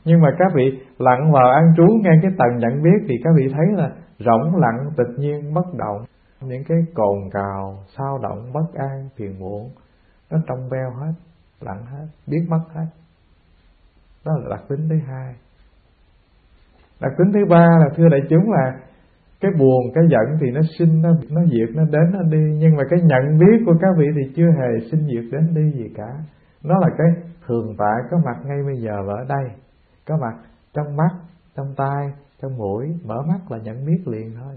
Nhưng mà các vị lặn vào an trú ngay cái tầng nhận biết thì các vị thấy là rỗng lặng tịch nhiên bất động. Những cái cồn cào, xao động, bất an, phiền muộn nó trong veo hết, lặng hết, biết mất hết. Đó là đặc tính thứ hai. Đặc tính thứ ba là thưa đại chúng là cái buồn, cái giận thì nó sinh, nó diệt, nó đến, nó đi. Nhưng mà cái nhận biết của các vị thì chưa hề sinh diệt đến đi gì cả. Nó là cái thường tại có mặt ngay bây giờ và ở đây. Có mặt trong mắt, trong tai, trong mũi. Mở mắt là nhận biết liền thôi.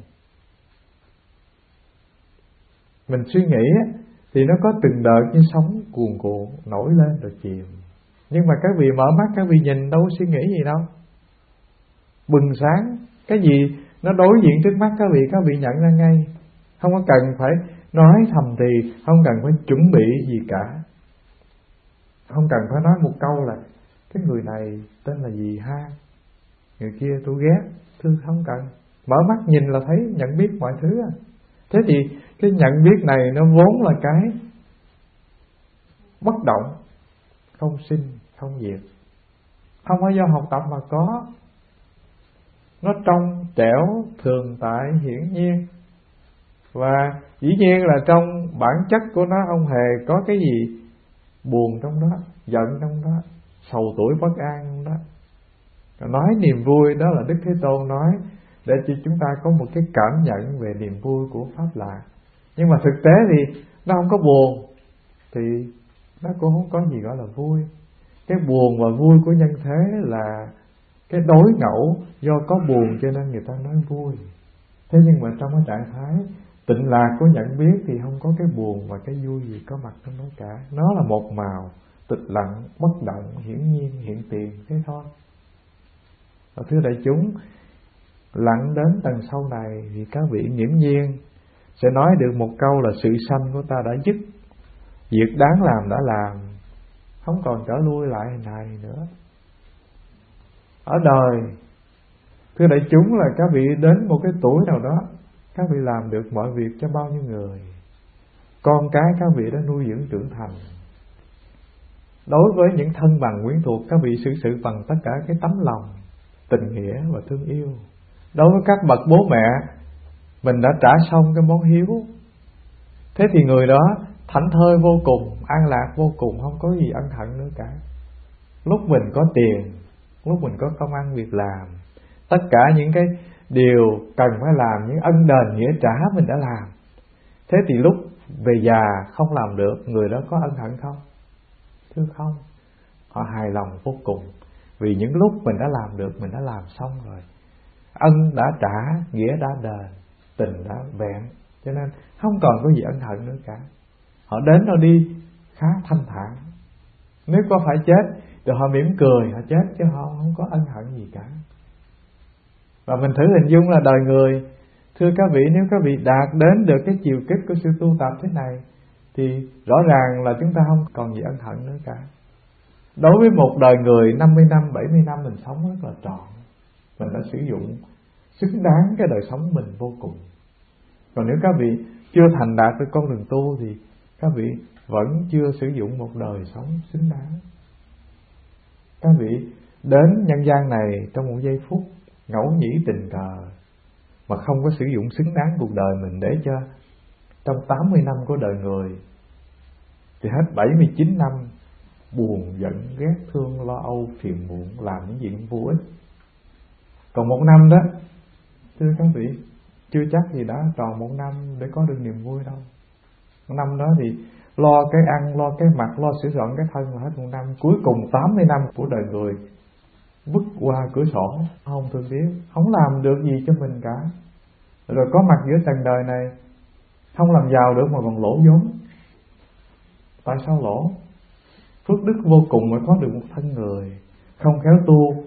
Mình suy nghĩ thì nó có từng đợt như sóng cuồn cuộn nổi lên rồi chìm. Nhưng mà các vị mở mắt, các vị nhìn đâu có suy nghĩ gì đâu. Bừng sáng, cái gì nó đối diện trước mắt các vị nhận ra ngay. Không có cần phải nói thầm thì, không cần phải chuẩn bị gì cả. Không cần phải nói một câu là cái người này tên là gì ha, người kia tôi ghét, không cần. Mở mắt nhìn là thấy, nhận biết mọi thứ. Thế thì cái nhận biết này nó vốn là cái bất động, không sinh, không diệt. Không phải do học tập mà có. Nó trong trẻo, thường tại, hiển nhiên. Và dĩ nhiên là trong bản chất của nó không hề có cái gì buồn trong đó, giận trong đó, sầu tuổi bất an trong đó. Nói niềm vui đó là Đức Thế Tôn nói để cho chúng ta có một cái cảm nhận về niềm vui của Pháp Lạc. Nhưng mà thực tế thì nó không có buồn thì nó cũng không có gì gọi là vui. Cái buồn và vui của nhân thế là cái đối ngẫu, do có buồn cho nên người ta nói vui. Thế nhưng mà trong cái trạng thái tịnh lạc của nhận biết thì không có cái buồn và cái vui gì có mặt trong đó cả. Nó là một màu tịch lặng, bất động, hiển nhiên, hiện tiền, thế thôi. Và thưa đại chúng, lặng đến tầng sau này thì các vị nghiễm nhiên sẽ nói được một câu là sự sanh của ta đã dứt, việc đáng làm đã làm, không còn trở lui lại hình hài nữa. Ở đời, thưa đại chúng, là các vị đến một cái tuổi nào đó, các vị làm được mọi việc cho bao nhiêu người, con cái các vị đã nuôi dưỡng trưởng thành. Đối với những thân bằng quyến thuộc, các vị xử sự bằng tất cả cái tấm lòng, tình nghĩa và thương yêu. Đối với các bậc bố mẹ, mình đã trả xong cái món hiếu. Thế thì người đó thảnh thơi vô cùng, an lạc vô cùng, không có gì ân hận nữa cả. Lúc mình có tiền, lúc mình có công ăn việc làm, tất cả những cái điều cần phải làm, những ân đền nghĩa trả mình đã làm. Thế thì lúc về già không làm được, người đó có ân hận không? Thưa không. Họ hài lòng vô cùng, vì những lúc mình đã làm được, mình đã làm xong rồi. Ân đã trả, nghĩa đã đền, tình đã vẹn, cho nên không còn có gì ân hận nữa cả. Họ đến họ đi khá thanh thản. Nếu có phải chết thì họ mỉm cười, họ chết, chứ họ không có ân hận gì cả. Và mình thử hình dung là đời người, thưa các vị, nếu các vị đạt đến được cái chiều kích của sự tu tập thế này thì rõ ràng là chúng ta không còn gì ân hận nữa cả. Đối với một đời người 50 năm, 70 năm mình sống rất là trọn, mình đã sử dụng xứng đáng cái đời sống mình vô cùng. Còn nếu các vị chưa thành đạt được con đường tu thì các vị vẫn chưa sử dụng một đời sống xứng đáng. Các vị đến nhân gian này trong một giây phút ngẫu nhĩ tình cờ mà không có sử dụng xứng đáng cuộc đời mình, để cho trong 80 năm của đời người thì hết 79 năm buồn, giận, ghét, thương, lo âu, phiền muộn, làm những chuyện vô ích. Còn một năm đó, thưa các vị, chưa chắc gì đã tròn một năm để có được niềm vui đâu. Một năm đó thì lo cái ăn, lo cái mặc, lo sửa soạn cái thân là hết một năm. Cuối cùng 80 năm của đời người vứt qua cửa sổ, không thương tiếc, không làm được gì cho mình cả. Rồi có mặt giữa trần đời này, không làm giàu được mà còn lỗ vốn. Tại sao lỗ? Phước đức vô cùng mới có được một thân người, không khéo tu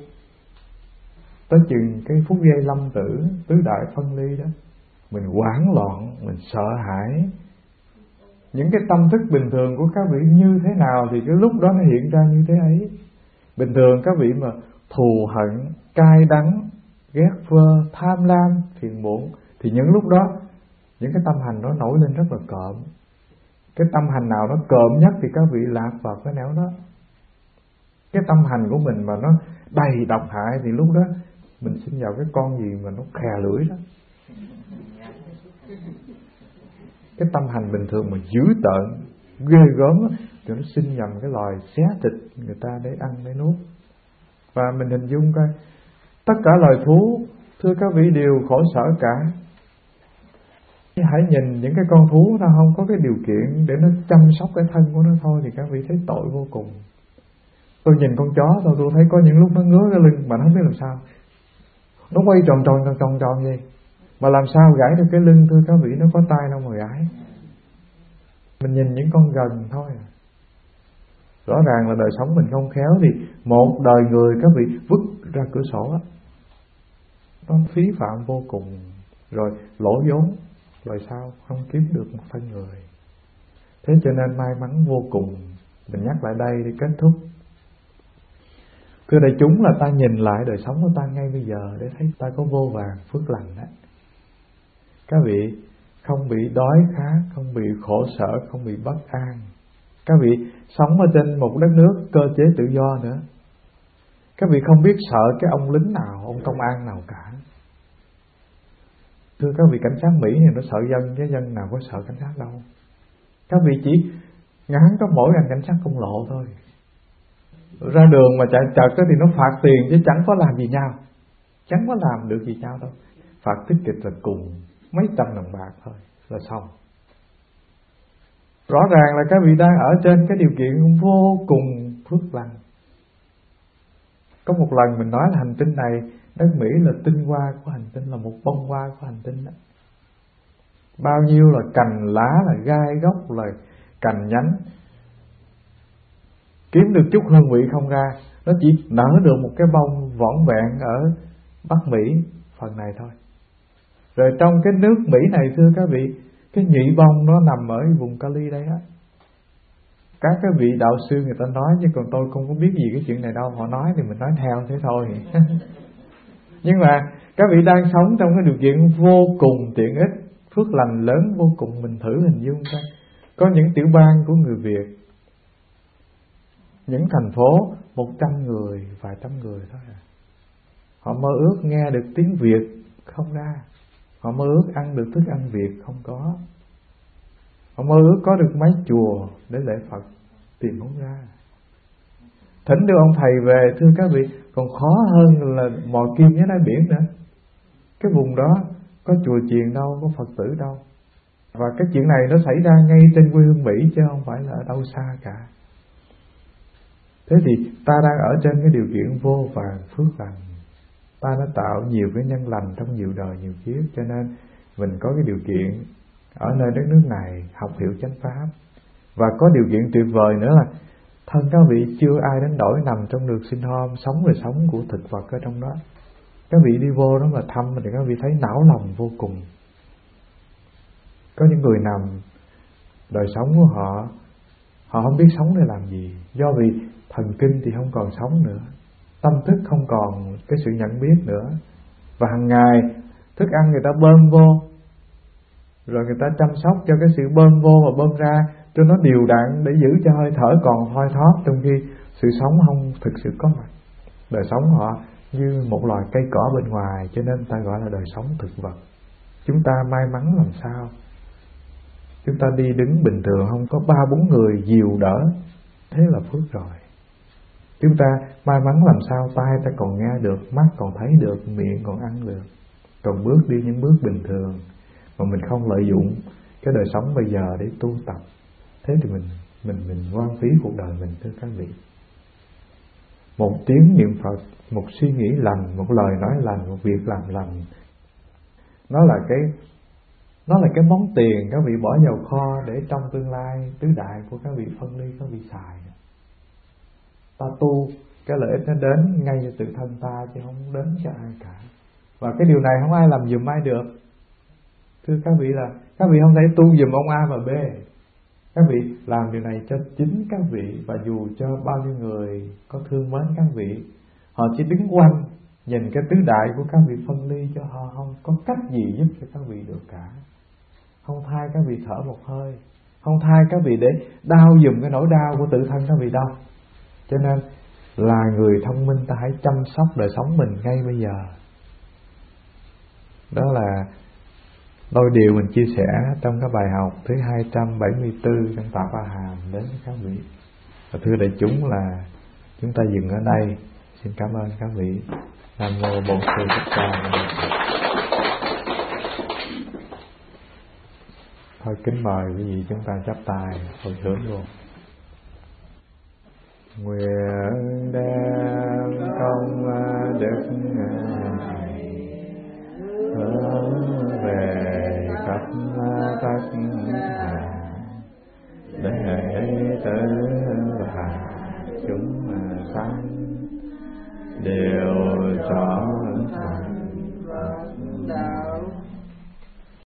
tới chừng cái phút giây lâm tử, tứ đại phân ly đó, mình hoảng loạn, mình sợ hãi. Những cái tâm thức bình thường của các vị như thế nào thì cái lúc đó nó hiện ra như thế ấy. Bình thường các vị mà thù hận, cay đắng, ghét vơ, tham lam, phiền muộn thì những lúc đó những cái tâm hành nó nổi lên rất là cộm. Cái tâm hành nào nó cộm nhất thì các vị lạc vào cái nẻo đó. Cái tâm hành của mình mà nó đầy độc hại thì lúc đó mình sinh vào cái con gì mà nó khè lưỡi đó. Cái tâm hành bình thường mà dữ tợn, ghê gớm thì nó sinh nhầm cái loài xé thịt người ta để ăn để nuốt. Và mình hình dung coi, tất cả loài thú, thưa các vị, đều khổ sở cả. Hãy nhìn những cái con thú nó không có cái điều kiện để nó chăm sóc cái thân của nó thôi thì các vị thấy tội vô cùng. Tôi nhìn con chó thôi, tôi thấy có những lúc nó ngứa cái lưng mà nó không biết làm sao, nó quay tròn vậy, mà làm sao gãi được cái lưng, thưa các vị, nó có tay đâu mà gãi. Mình nhìn những con gần thôi. Rõ ràng là đời sống mình không khéo thì một đời người các vị vứt ra cửa sổ á, nó phí phạm vô cùng, rồi lỗ vốn, rồi sao không kiếm được một thân người. Thế cho nên may mắn vô cùng. Mình nhắc lại đây để kết thúc. Thưa đại chúng, là ta nhìn lại đời sống của ta ngay bây giờ để thấy ta có vô vàn phước lành đó. Các vị không bị đói khát, không bị khổ sở, không bị bất an. Các vị sống ở trên một đất nước cơ chế tự do nữa. Các vị không biết sợ cái ông lính nào, ông công an nào cả. Thưa các vị, cảnh sát Mỹ thì nó sợ dân, chứ dân nào có sợ cảnh sát đâu. Các vị chỉ ngắn có mỗi anh cảnh sát công lộ thôi. Ra đường mà chạy chật thì nó phạt tiền chứ chẳng có làm gì nhau, chẳng có làm được gì nhau đâu. Phạt tiết kịch là cùng mấy trăm đồng bạc thôi là xong. Rõ ràng là các vị đang ở trên cái điều kiện vô cùng phước lành. Có một lần mình nói là hành tinh này, đất Mỹ là tinh hoa của hành tinh, là một bông hoa của hành tinh đó. Bao nhiêu là cành lá, là gai gốc, là cành nhánh, kiếm được chút hương vị không ra. Nó chỉ nở được một cái bông vỏn vẹn ở Bắc Mỹ phần này thôi. Rồi trong cái nước Mỹ này, thưa các vị, cái nhụy bông nó nằm ở vùng Cali đây á. Các cái vị đạo sư người ta nói, chứ còn tôi không có biết gì cái chuyện này đâu. Họ nói thì mình nói theo thế thôi. Nhưng mà các vị đang sống trong cái điều kiện vô cùng tiện ích, phước lành lớn vô cùng. Mình thử hình dung coi, có những tiểu bang của người Việt, những thành phố 100 người, vài trăm người thôi à. Họ mơ ước nghe được tiếng Việt không ra. Họ mơ ước ăn được thức ăn Việt không có. Họ mơ ước có được mấy chùa để lễ Phật, tìm không ra. Thỉnh được ông thầy về, thưa các vị, còn khó hơn là mò kim dưới đáy biển nữa. Cái vùng đó có chùa chiền đâu, có Phật tử đâu. Và cái chuyện này nó xảy ra ngay trên quê hương Mỹ, chứ không phải là ở đâu xa cả. Thế thì ta đang ở trên cái điều kiện vô vàn phước lành. Ta đã tạo nhiều cái nhân lành trong nhiều đời nhiều kiếp, cho nên mình có cái điều kiện ở nơi đất nước này học hiểu chánh pháp. Và có điều kiện tuyệt vời nữa là thân các vị chưa ai đánh đổi nằm trong đường sinh hôm, sống đời sống của thực vật ở trong đó. Các vị đi vô đó mà thăm thì các vị thấy não lòng vô cùng. Có những người nằm, đời sống của họ không biết sống để làm gì. Do vì thần kinh thì không còn sống nữa, tâm thức không còn cái sự nhận biết nữa. Và hàng ngày thức ăn người ta bơm vô, rồi người ta chăm sóc cho cái sự bơm vô và bơm ra cho nó đều đặn để giữ cho hơi thở còn thoi thóp, trong khi sự sống không thực sự có mặt. Đời sống họ như một loài cây cỏ bên ngoài, cho nên ta gọi là đời sống thực vật. Chúng ta may mắn làm sao? Chúng ta đi đứng bình thường không có 3-4 người dìu đỡ, thế là phước rồi. Chúng ta may mắn làm sao? Tai ta còn nghe được, mắt còn thấy được, miệng còn ăn được, còn bước đi những bước bình thường, mà mình không lợi dụng cái đời sống bây giờ để tu tập. Thế thì mình hoang phí cuộc đời mình, thưa các vị. Một tiếng niệm Phật, một suy nghĩ lành, một lời nói lành, một việc làm lành, nó là cái món tiền các vị bỏ vào kho để trong tương lai tứ đại của các vị phân ly, các vị xài. Ta tu, cái lợi ích nó đến ngay cho tự thân ta, chứ không đến cho ai cả. Và cái điều này không ai làm giùm ai được. Thưa các vị, là các vị không thể tu giùm ông A và B. Các vị làm điều này cho chính các vị, và dù cho bao nhiêu người có thương mến các vị, họ chỉ đứng quanh nhìn cái tứ đại của các vị phân ly, cho họ không có cách gì giúp cho các vị được cả. Không thay các vị thở một hơi, không thay các vị để đau giùm cái nỗi đau của tự thân các vị đâu. Cho nên là người thông minh ta hãy chăm sóc đời sống mình ngay bây giờ. Đó là đôi điều mình chia sẻ trong cái bài học thứ 274 trong Tạ Ba Hàm đến các vị. Và thưa đại chúng là chúng ta dừng ở đây. Xin cảm ơn các vị. Nam mô Bổn Sư Thích Ca Mâu Ni Phật. Thôi kính mời quý vị chúng ta chắp tay hồi hướng luôn. Nguyện đem công đức này hướng về khắp tất cả đệ tử và chúng sanh đều trở thành